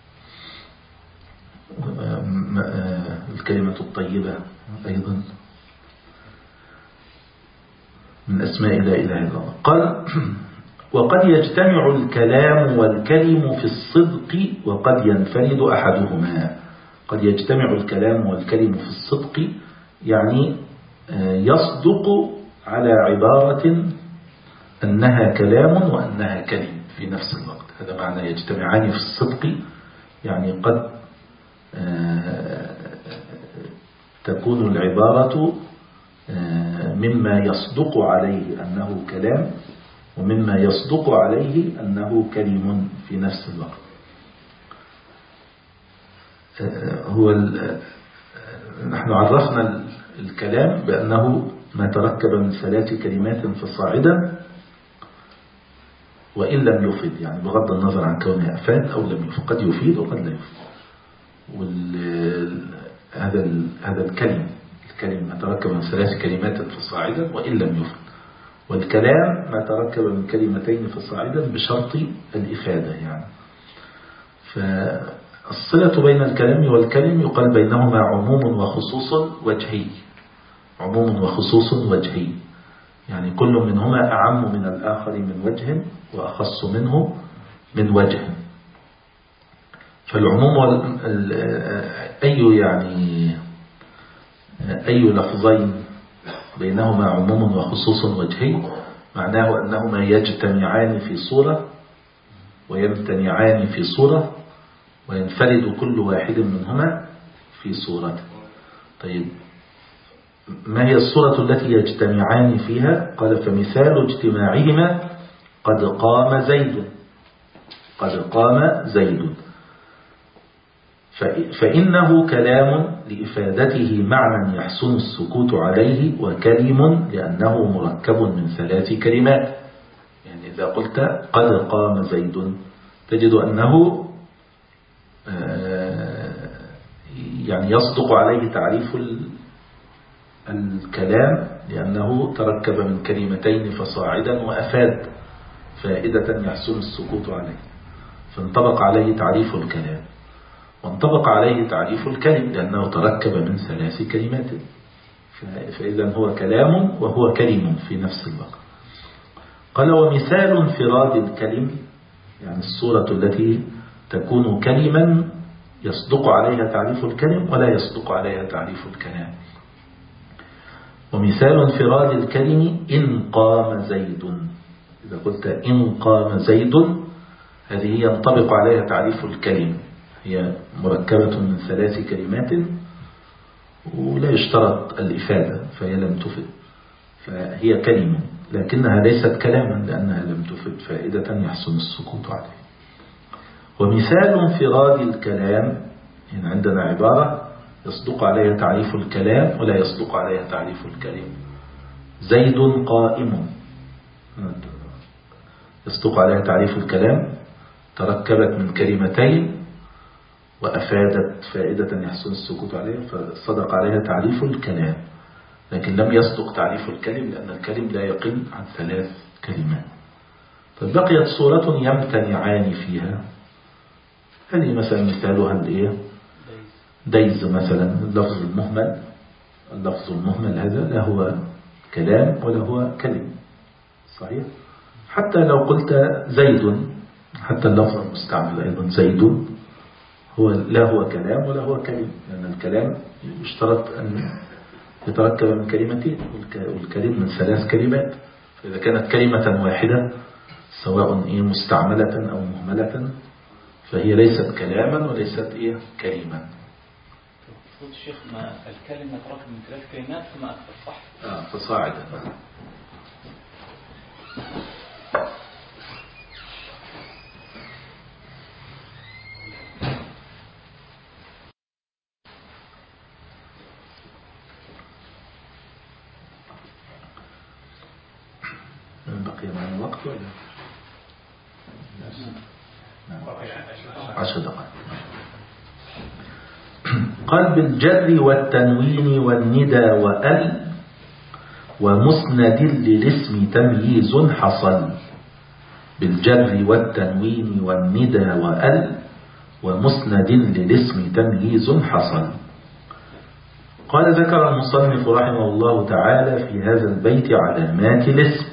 الكلمة الطيبة أيضا من أسماء لا إله إلا الله. قال: وقد يجتمع الكلام والكلم في الصدق وقد ينفرد أحدهما. قد يجتمع الكلام والكلم في الصدق يعني يصدق على عبارة أنها كلام وأنها كلم في نفس الوقت. هذا معنى يجتمعان في الصدق، يعني قد تكون العبارة مما يصدق عليه أنه كلام، ومما يصدق عليه أنه كلم في نفس الوقت. نحن عرفنا الكلام بأنه ما تركب من 3 كلمات فصاعدا وإن لم يفيد، يعني بغض النظر عن كونه أفاد أو لم يفيد، قد يفيد وقد لا يفيد. هذا الكلم ما تركب من 3 كلمات فصاعدا وإن لم يفيد. والكلام ما تركب من 2 فصاعدا بشرط الإفادة يعني. فالصلة بين الكلام والكلم يقال بينهما عموم وخصوص وجهي. عموم وخصوص وجهي، يعني كل منهما أعم من الآخر من وجه وأخص منه من وجه. فالعموم أي لفظين بينهما عموم وخصوص وجهي معناه أنهما يجتمعان في صورة ويمتنعان في صورة، وينفرد كل واحد منهما في صورته. طيب ما هي الصورة التي يجتمعان فيها؟ قال: فمثال اجتماعهما قد قام زيد. قد قام زيد، فإنه كلام لإفادته معنى يحسن السكوت عليه، وكلم لأنه مركب من 3 كلمات. يعني إذا قلت قد قام زيد تجد أنه يعني يصدق عليه تعريف الكلام، لأنه تركب من كلمتين فصاعدا وأفاد فائدة يحسن السكوت عليه، فانطبق عليه تعريف الكلام، وانطبق عليه تعريف الكلم لأنه تركب من 3 كلمات، فإذا هو كلام وهو كلم في نفس الوقت. قال ومثال انفراد الكلم، يعني الصورة التي تكون كلما يصدق عليها تعريف الكلم ولا يصدق عليها تعريف الكلام. ومثال انفراد الكلم إن قام زيد، إذا قلت إن قام زيد هذه ينطبق عليها تعريف الكلم، هي مركبة من 3 كلمات ولا يشترط الإفادة فهي لم تفد، فهي كلمة لكنها ليست كلاما لأنها لم تفد فائدة يحسن السكوت عليه. ومثال انفراد الكلام، يعني عندنا عبارة يصدق عليها تعريف الكلام ولا يصدق عليها تعريف الكلم. زيد قائم يصدق عليها تعريف الكلام، تركبت من كلمتين وأفادت فائدة يحسن السكوت عليها فصدق عليها تعريف الكلام، لكن لم يصدق تعريف الكلم لأن الكلم لا يقل عن 3 كلمات. فبقيت صورة يمتنعان فيها، هذه مثلا مثالها الإيه؟ ديز مثلا، اللفظ المهمل هذا لا هو كلام ولا هو كلم، صحيح؟ حتى لو قلت زيد، حتى اللفظ المستعمل أيضا زيد لا هو كلام ولا هو كلم، لأن الكلام يشترط أن يتركب من كلمتين والكلم من 3 كلمات، فإذا كانت كلمة واحدة سواء مستعملة أو مهملة فهي ليست كلاما وليست كلمة. الشيخ ما الكلمة تركب من 3 كلمات فما أكثر، صح؟ فصاعدا. بقي معنا وقت ولا 10 دقائق. قال بالجر والتنوين والندى وأل ومسند للاسم تمييز حصل. بالجر والتنوين والندى وأل ومسند للاسم تمييز حصل. قال ذكر المصنف رحمه الله تعالى في هذا البيت علامات الاسم،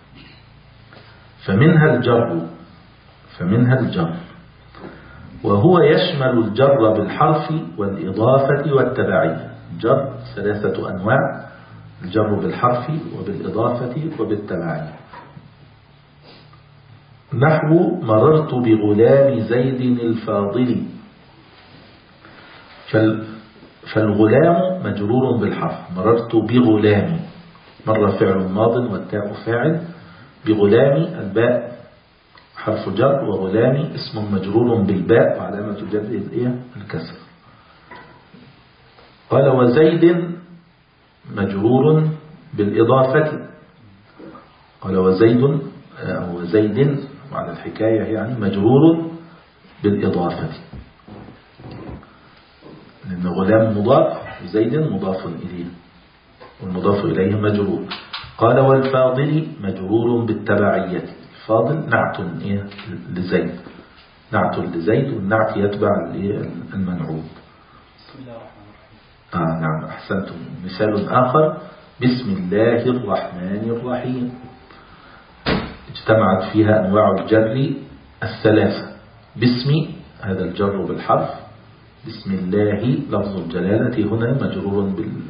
فمنها الجر وهو يشمل الجر بالحرف والإضافة والتبعية. الجر 3 أنواع: الجر بالحرف وبالإضافة وبالتبعية. نحو مررت بغلام زيد الفاضل، فالغلام مجرور بالحرف. مررت بغلام، مر فعل ماض والتاء فاعل، بغلام الباء حرف جر، وغلام اسم مجرور بالباء وعلامة جره الكسر. قال وزيد مجرور بالإضافة، قال وزيد وعلى الحكاية يعني مجرور بالإضافة، لأن غلام مضاف وزيد مضاف إليه والمضاف إليه مجرور. قال والفاضل مجرور بالتبعية، الفاضل نعت لزيد، نعت لزيد والنعت يتبع المنعوت. بسم الله الرحمن الرحيم. نعم أحسنتم. مثال آخر: بسم الله الرحمن الرحيم، اجتمعت فيها أنواع الجر 3. باسم هذا الجر بالحرف، بسم الله لفظ الجلالة هنا مجرور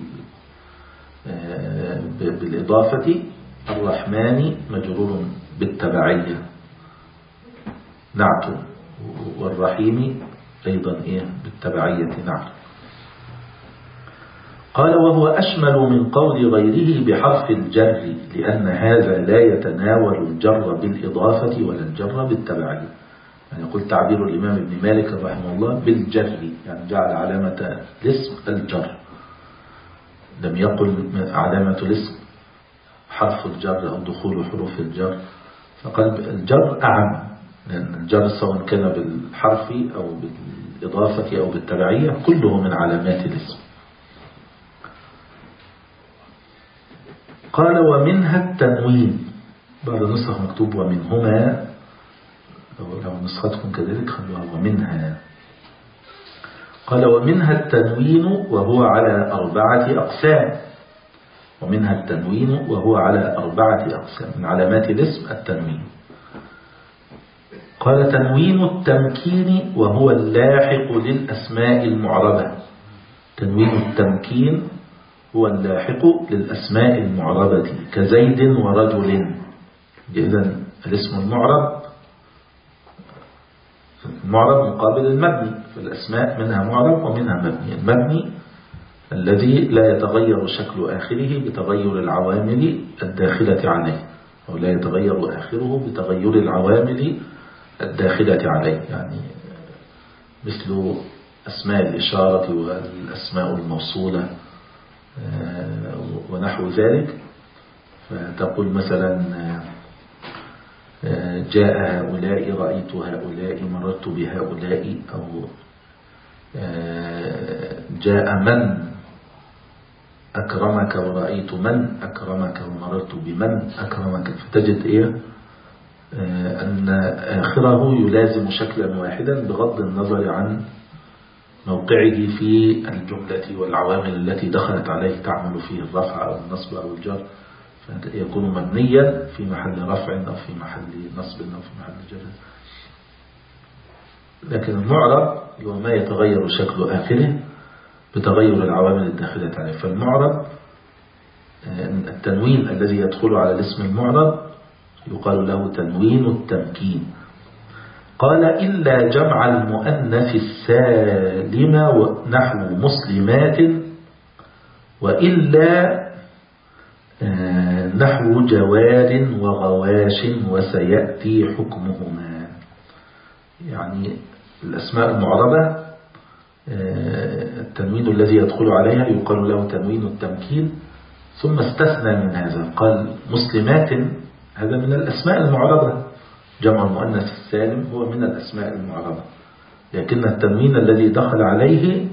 بالإضافة، الرحمن مجرور بالتبعية نعت، والرحيم أيضا بالتبعية نعت. قال وهو أشمل من قول غيره بحرف الجر، لأن هذا لا يتناول الجر بالإضافة ولا الجر بالتبعية. يعني يقول تعبير الإمام ابن مالك رحمه الله بالجر، يعني جعل علامة الاسم الجر، لم يقل علامة الاسم حرف الجر أو دخول حروف الجر، فقال الجر أعم، لأن الجر سواء كان بالحرف أو بالإضافة أو بالتبعية كله من علامات الاسم. قال ومنها التنوين، بعض النسخ مكتوب ومنهما، لو نسختكم كذلك خلوها ومنها. قال ومنها التنوين وهو على 4 أقسام، ومنها التنوين وهو على 4 أقسام، من علامات الاسم التنوين. قال تنوين التمكين وهو اللاحق للأسماء المعربة، تنوين التمكين هو اللاحق للأسماء المعربة كزيد ورجل. إذن الاسم المعرب مقابل المبني، فالأسماء منها معرب ومنها مبني. المبني الذي لا يتغير شكل آخره بتغير العوامل الداخلة عليه، أو لا يتغير آخره بتغير العوامل الداخلة عليه، يعني مثل أسماء الإشارة والأسماء الموصولة ونحو ذلك. فتقول مثلا جاء هؤلاء، رأيت هؤلاء، مررت بهؤلاء، أو جاء من أكرمك ورأيت من أكرمك ومررت بمن أكرمك. فتجد أن آخره يلازم شكلا واحدا بغض النظر عن موقعه في الجملة والعوامل التي دخلت عليه تعمل فيه الرفع أو النصب أو الجر، فيكون مبنيا في محل رفع أو في محل نصب أو في محل جر. لكن المعرب هو ما يتغير شكل آخره بتغير العوامل الداخلة عليه. فالمعرب التنوين الذي يدخل على الاسم المعرب يقال له تنوين التمكين. قال إلا جمع المؤنث السالم نحو مسلمات، وإلا نحو جوار وغواش وسيأتي حكمهما. يعني الأسماء المعربة التنوين الذي يدخل عليها يقال له تنوين التمكين، ثم استثنى من هذا قال مسلمات، هذا من الأسماء المعربة، جمع المؤنث السالم هو من الأسماء المعربة، لكن التنوين الذي دخل عليه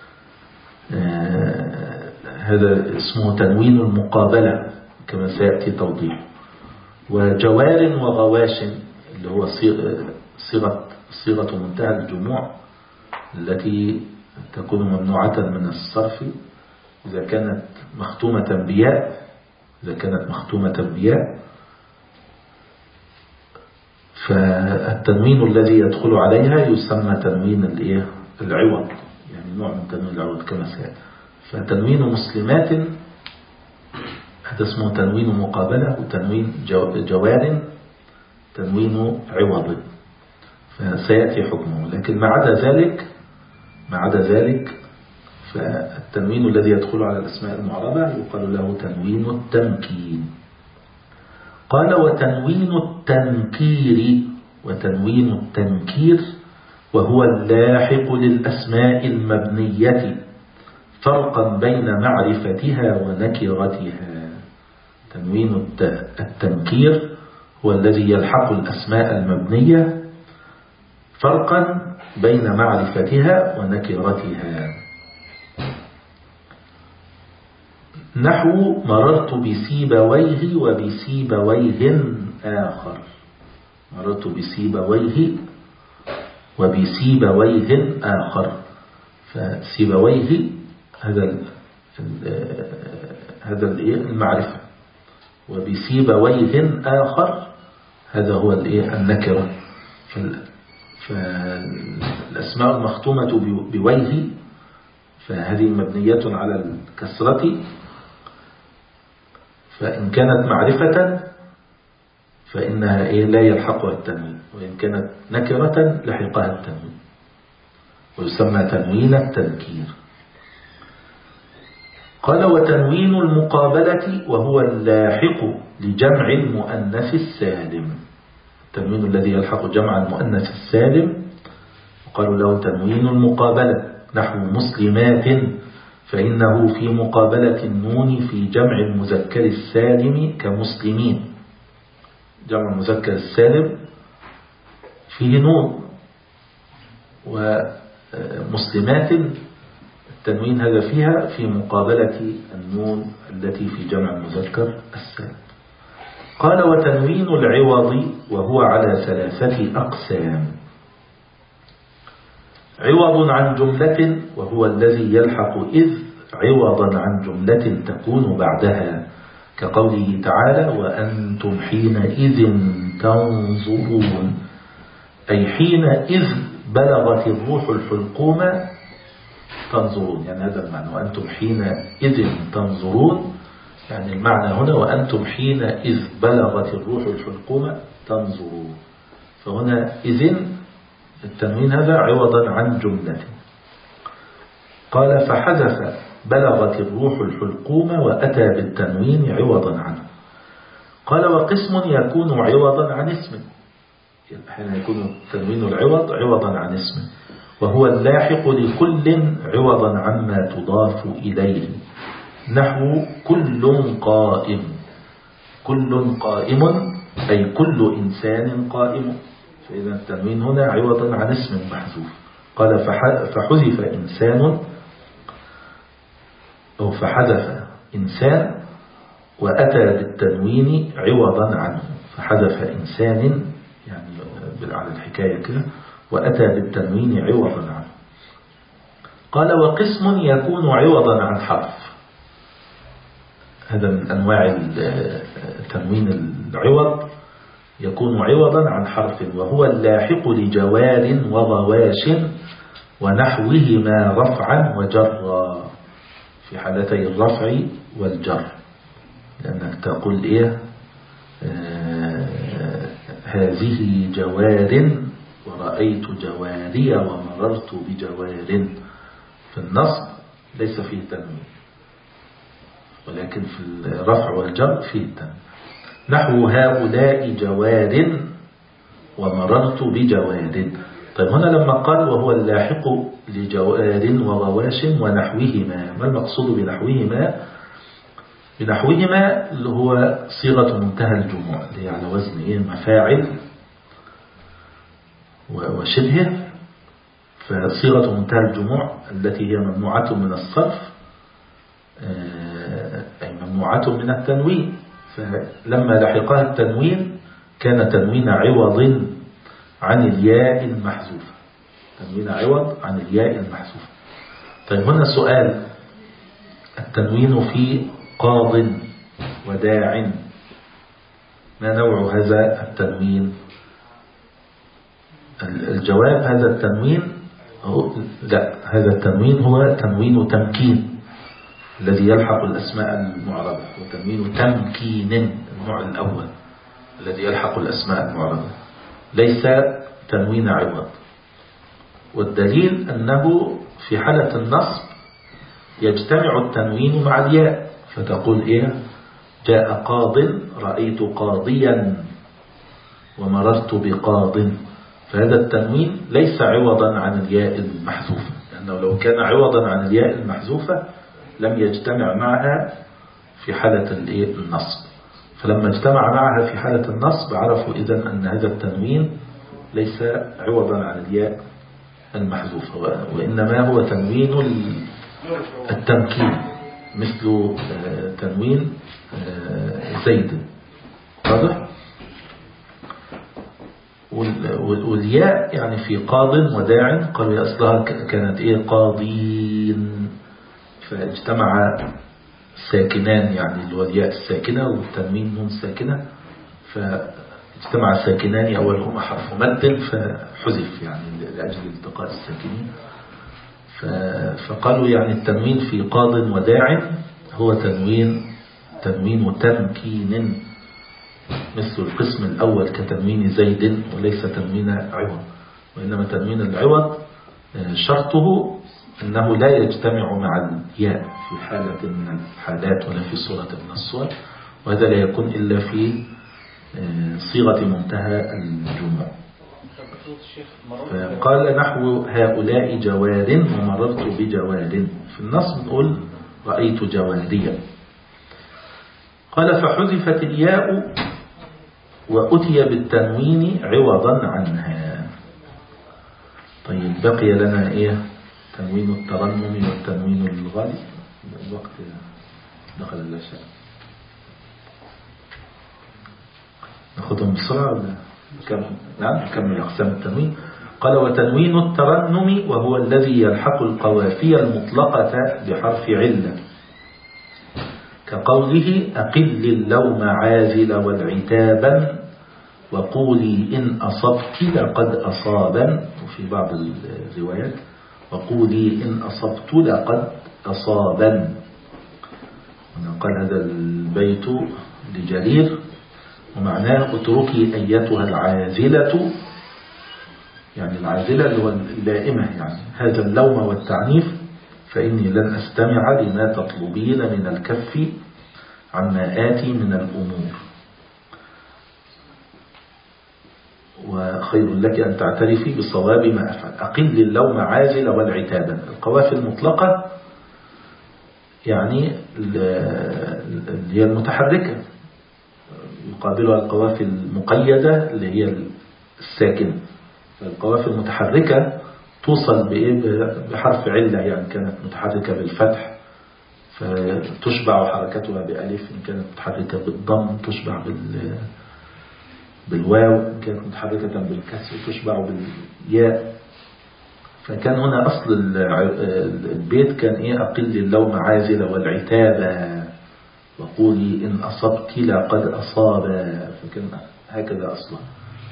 هذا اسمه تنوين المقابلة كما سيأتي توضيح. وجوار وغواش اللي هو صيغة منتهى الجموع التي تكون ممنوعة من الصرف إذا كانت مختومة بياء، فالتنوين الذي يدخل عليها يسمى تنوين العوض، يعني نوع من تنوين العوض كما سيأتي. فتنوين مسلمات هذا اسمه تنوين مقابلة، وتنوين جوار تنوين عوض، فسيأتي حكمه. لكن ما عدا ذلك فالتنوين الذي يدخل على الأسماء المعربة يقال له تنوين التمكين. قال وتنوين التنكير وهو اللاحق للأسماء المبنية فرقا بين معرفتها ونكرتها. تنوين التنكير هو الذي يلحق الأسماء المبنية فرقا بين معرفتها ونكرتها. نحو مررت بسيبويه وبسيبويه آخر، مررت بسيبويه وبسيبويه آخر. فسيبويه هذا المعرفة، وبسيبويه آخر هذا هو النكرة. فالأسماء المختومة بويه فهذه مبنية على الكسرة، فإن كانت معرفة فإنها لا يلحقها التنوين، وإن كانت نكرة لحقها التنوين، ويسمى تنوين التنكير. قال وتنوين المقابلة وهو اللاحق لجمع المؤنث السالم. التنوين الذي يلحق جمع المؤنث السالم وقالوا له تنوين المقابلة، نحو مسلمات، فإنه في مقابلة النون في جمع المذكر السالم كمسلمين. جمع المذكر السالم فيه نون، ومسلمات التنوين هذا فيها في مقابلة النون التي في جمع المذكر السالم. قال وتنوين العوض وهو على 3 أقسام: عوض عن جملة وهو الذي يلحق إذ عوضا عن جملة تكون بعدها، كقوله تعالى وأنتم حينئذ تنظرون، أي حينئذ بلغت الروح الحلقوم تنظرون، يعني هذا المعنى. وأنتم حينئذ تنظرون يعني المعنى هنا وأنتم حينئذ بلغت الروح الحلقوم تنظرون. فهنا إذن التنوين هذا عوضا عن جملة. قال فحذف بلغت الروح الحلقوم وأتى بالتنوين عوضا عنه. قال وقسم يكون عوضا عن اسم، أحيانا يكون تنوين العوض عوضا عن اسم، وهو اللاحق لكل عوضا عما تضاف إليه، نحو كل قائم. كل قائم أي كل إنسان قائم، فإذا التنوين هنا عوضا عن اسم محذوف. قال فحذف إنسان أو فحذف إنسان وأتى بالتنوين عوضا عنه. فحذف إنسان يعني على الحكاية كده، وأتى بالتنوين عوضا عنه. قال وقسم يكون عوضا عن حرف، هذا من أنواع تنوين العوض، يكون عوضا عن حرف، وهو اللاحق لجوار وغواش ونحوهما رفعا وجرا، في حالتي الرفع والجر، لأنك تقول إيه هذه جوار ورأيت جواري ومررت بجوار. في النصب ليس فيه تنوين، ولكن في الرفع والجر فيه تنوين. نحو هؤلاء جوار ومررت بجوار. طيب هنا لما قال وهو اللاحق لجوار وغواش ونحوهما، ما المقصود بنحوهما؟ بنحوهما اللي هو صيغة منتهى الجموع، اللي هي على وزن مفاعل وشبهه. فصيغة منتهى الجموع التي هي ممنوعة من الصرف أي ممنوعة من التنوين، فلما لحقها التنوين كان تنوين عوض عن الياء المحذوفة، تنوين عوض عن الياء المحذوفة. طيب هنا سؤال: التنوين في قاض وداع، ما نوع هذا التنوين؟ الجواب هذا التنوين لا، هذا التنوين هو تنوين تمكين الذي يلحق الأسماء المعربة، وتنوين تمكين النوع الأول الذي يلحق الأسماء المعربة، ليس تنوين عوض. والدليل أنه في حالة النصب يجتمع التنوين مع الياء، فتقول إيه جاء قاض رأيت قاضيا ومررت بقاض، فهذا التنوين ليس عوضا عن الياء المحذوفة، لأنه لو كان عوضا عن الياء المحذوفة لم يجتمع معها في حالة النصب. فلما اجتمع معها في حالة النصب عرفوا إذن أن هذا التنوين ليس عوضا عن الياء المحذوفة، وإنما هو تنوين التمكين، مثل تنوين زيد. واضح؟ والياء يعني في قاض وداع قالوا أصلها كانت قاضين، فاجتمع ساكنان، يعني اللي هو الياء الساكنة والتنوين نون ساكنة، فاجتمع ساكنان أولهما حرف مد فحذف يعني لأجل التقاء الساكنين. فقالوا يعني التنوين في قاض وداع هو تنوين تمكين، مثل القسم الأول كتنوين زيد، وليس تنوين عوض. وإنما تنوين العوض شرطه أنه لا يجتمع مع الياء في حالة من الحالات ولا في صورة من الصور، وهذا لا يكون إلا في صيغة منتهى الجموع. قال نحو هؤلاء جوار ومررت بجوار، في النص نقول رأيت جواريا. قال فحذفت الياء وأتي بالتنوين عوضا عنها. طيب بقي لنا إيه؟ تنوين الترنم والتنوين الغالي. الوقت دخل اللاشاء، ناخدهم بسرعة ولا نكمل أقسام التنوين. قال وتنوين الترنم وهو الذي يلحق القوافي المطلقة بحرف علة، كقوله أقل اللوم عازل والعتابا وقولي إن أصبت لقد أصابا، وفي بعض الروايات وقولي إن أصبت لقد أصابا. قال هذا البيت لجرير ومعناه اتركي أيتها العازلة، يعني العازلة اللي هو اللائمة، يعني هذا اللوم والتعنيف فإني لن أستمع لما تطلبين من الكف عما آتي من الأمور، وخير لك أن تعترفي بصواب ما أفعل. أقل اللوم عازل والعتابا، القوافي المطلقة يعني اللي هي المتحركة، يقابلها القوافي المقيدة اللي هي الساكنة. القوافي المتحركة توصل بحرف علة، يعني كانت متحركة بالفتح فتشبع حركتها بألف، إن كانت متحركة بالضم تشبع بالواو، إن كانت متحركة بالكسر تشبع بالياء. فكان هنا أصل البيت كان إيه؟ أقل اللوم عازل والعتابة وقولي إن أصبت لقد أصابا، فكان هكذا أصلا.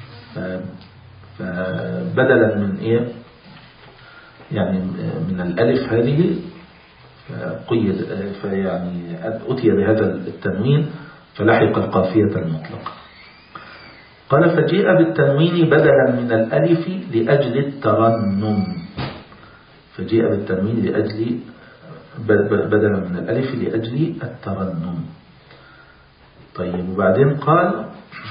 فبدلا من إيه؟ يعني من الألف هذه قيد، فيعني أتي بهذا التنوين فلحق القافية المطلقة. قال فجيء بالتنوين بدلا من الألف لأجل الترنم، فجيء بالتنوين لأجل بدلا من الألف لأجل الترنم. طيب وبعدين قال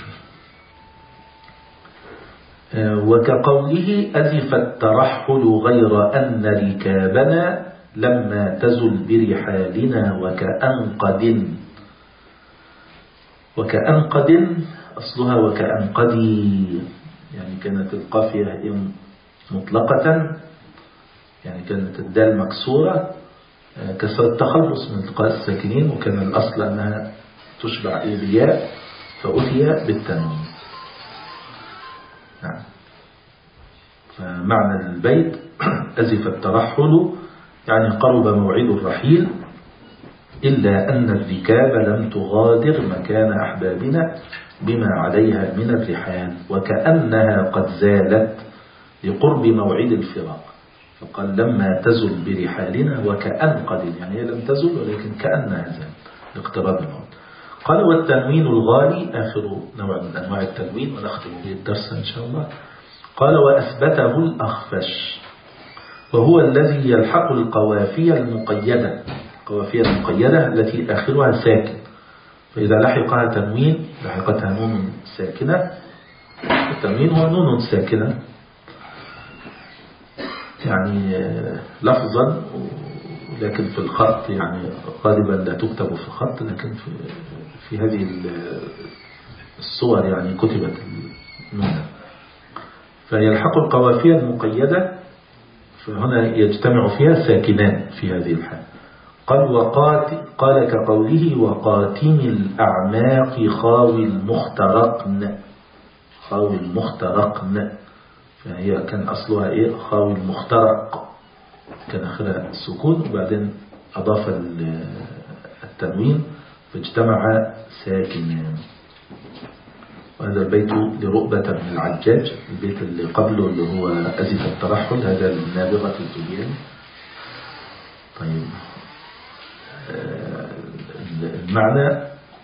وكقوله أزف الترحل غير أن ركابنا لما تزل برحالنا وكأنقد أصلها وكأنقدي، يعني كانت القافية مطلقة، يعني كانت الدال مكسورة كسر التخلص من التقاء الساكنين، وكان الأصل أنها تشبع بالياء فأتي بالتنوين. نعم. فمعنى البيت أزف الترحل يعني قرب موعد الرحيل، إلا أن الركاب لم تغادر مكان أحبابنا بما عليها من الرحال، وكأنها قد زالت لقرب موعد الفراق، فقال لما تزل برحالنا وكأنقد، يعني هي لم تزل ولكن كأنها زالت لاقتراب الموت. قال والتنوين الغالي آخر نوع من أنواع التنوين، ونختم به الدرس إن شاء الله. قال وأثبته الأخفش، وهو الذي يلحق القوافية المقيدة، القوافية المقيدة التي آخرها ساكن، فإذا لحقها تنوين لحقتها نون ساكنة. التنوين هو نون ساكنة يعني لفظا، لكن في الخط يعني غالبا لا تكتب في الخط، لكن في هذه الصور يعني كتبت النون. فيلحق القوافية المقيدة، فهنا يجتمع فيها ساكنان في هذه الحال. قال كقوله وقاتم الأعماق خاوي المخترقن، فهي كان أصلها إيه؟ خاوي المخترق، كان آخرها السكون وبعدين أضاف التنوين فاجتمع ساكنان. وهذا البيت لرؤبة بن العجاج، البيت اللي قبله اللي هو أزف الترحل، هذا النابغة الدبيان. طيب المعنى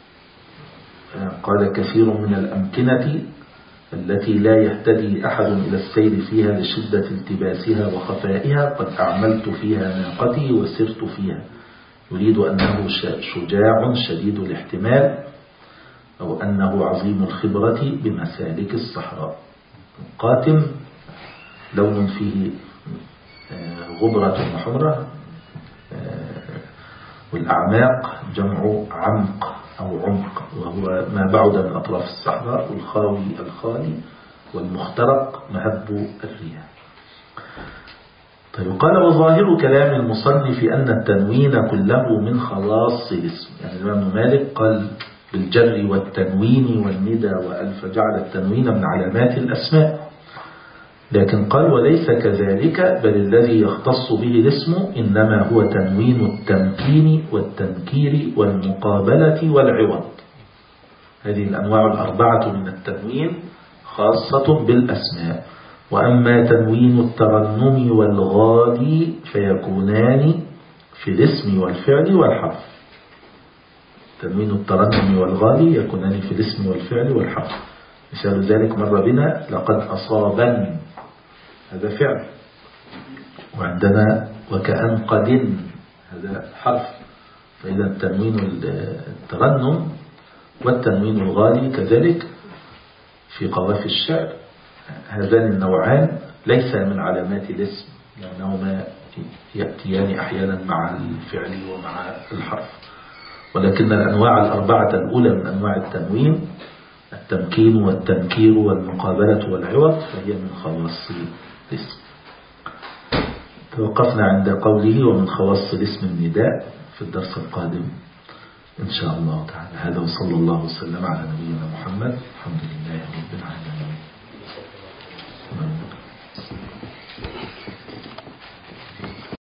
قال كثير من الأمكنة التي لا يهتدي أحد إلى السير فيها لشدة التباسها وخفائها قد أعملت فيها ناقتي وسرت فيها، يريد أنه شجاع شديد الاحتمال، أو أنه عظيم الخبرة بمسالك الصحراء. قاتم لون فيه غبرة وحمرة، والأعماق جمع عمق أو عمق، وهو ما بعد من أطراف الصحراء، والخاوي الخالي، والمخترق مهب الرياح. طيب قال وظاهر كلام المصنف أن التنوين كله من خواص الاسم. يعني الإمام مالك قال بالجر والتنوين والندى وألف جعل التنوين من علامات الأسماء، لكن قال وليس كذلك، بل الذي يختص به الاسم إنما هو تنوين التمكين والتنكير والمقابلة والعوض. هذه الأنواع الأربعة من التنوين خاصة بالأسماء. وأما تنوين الترنم والغالي فيكونان في الاسم والفعل والحرف. تنوين الترنم والغالي يكونان في الاسم والفعل والحرف. مثال ذلك مر بنا لقد أصابن، هذا فعل، وعندنا وكأن قد، هذا حرف. فإذا تنوين الترنم والتنوين الغالي كذلك في قواف الشعر، هذان النوعان ليس من علامات الاسم، لأنهما يأتيان أحيانا مع الفعل ومع الحرف. ولكن الأنواع الأربعة الأولى من أنواع التنوين، التمكين والتنكير والمقابلة والعوض، فهي من خواص الاسم. توقفنا عند قوله ومن خواص الاسم النداء. في الدرس القادم إن شاء الله تعالى. هذا وصلى الله وسلم على نبينا محمد. الحمد لله رب العالمين.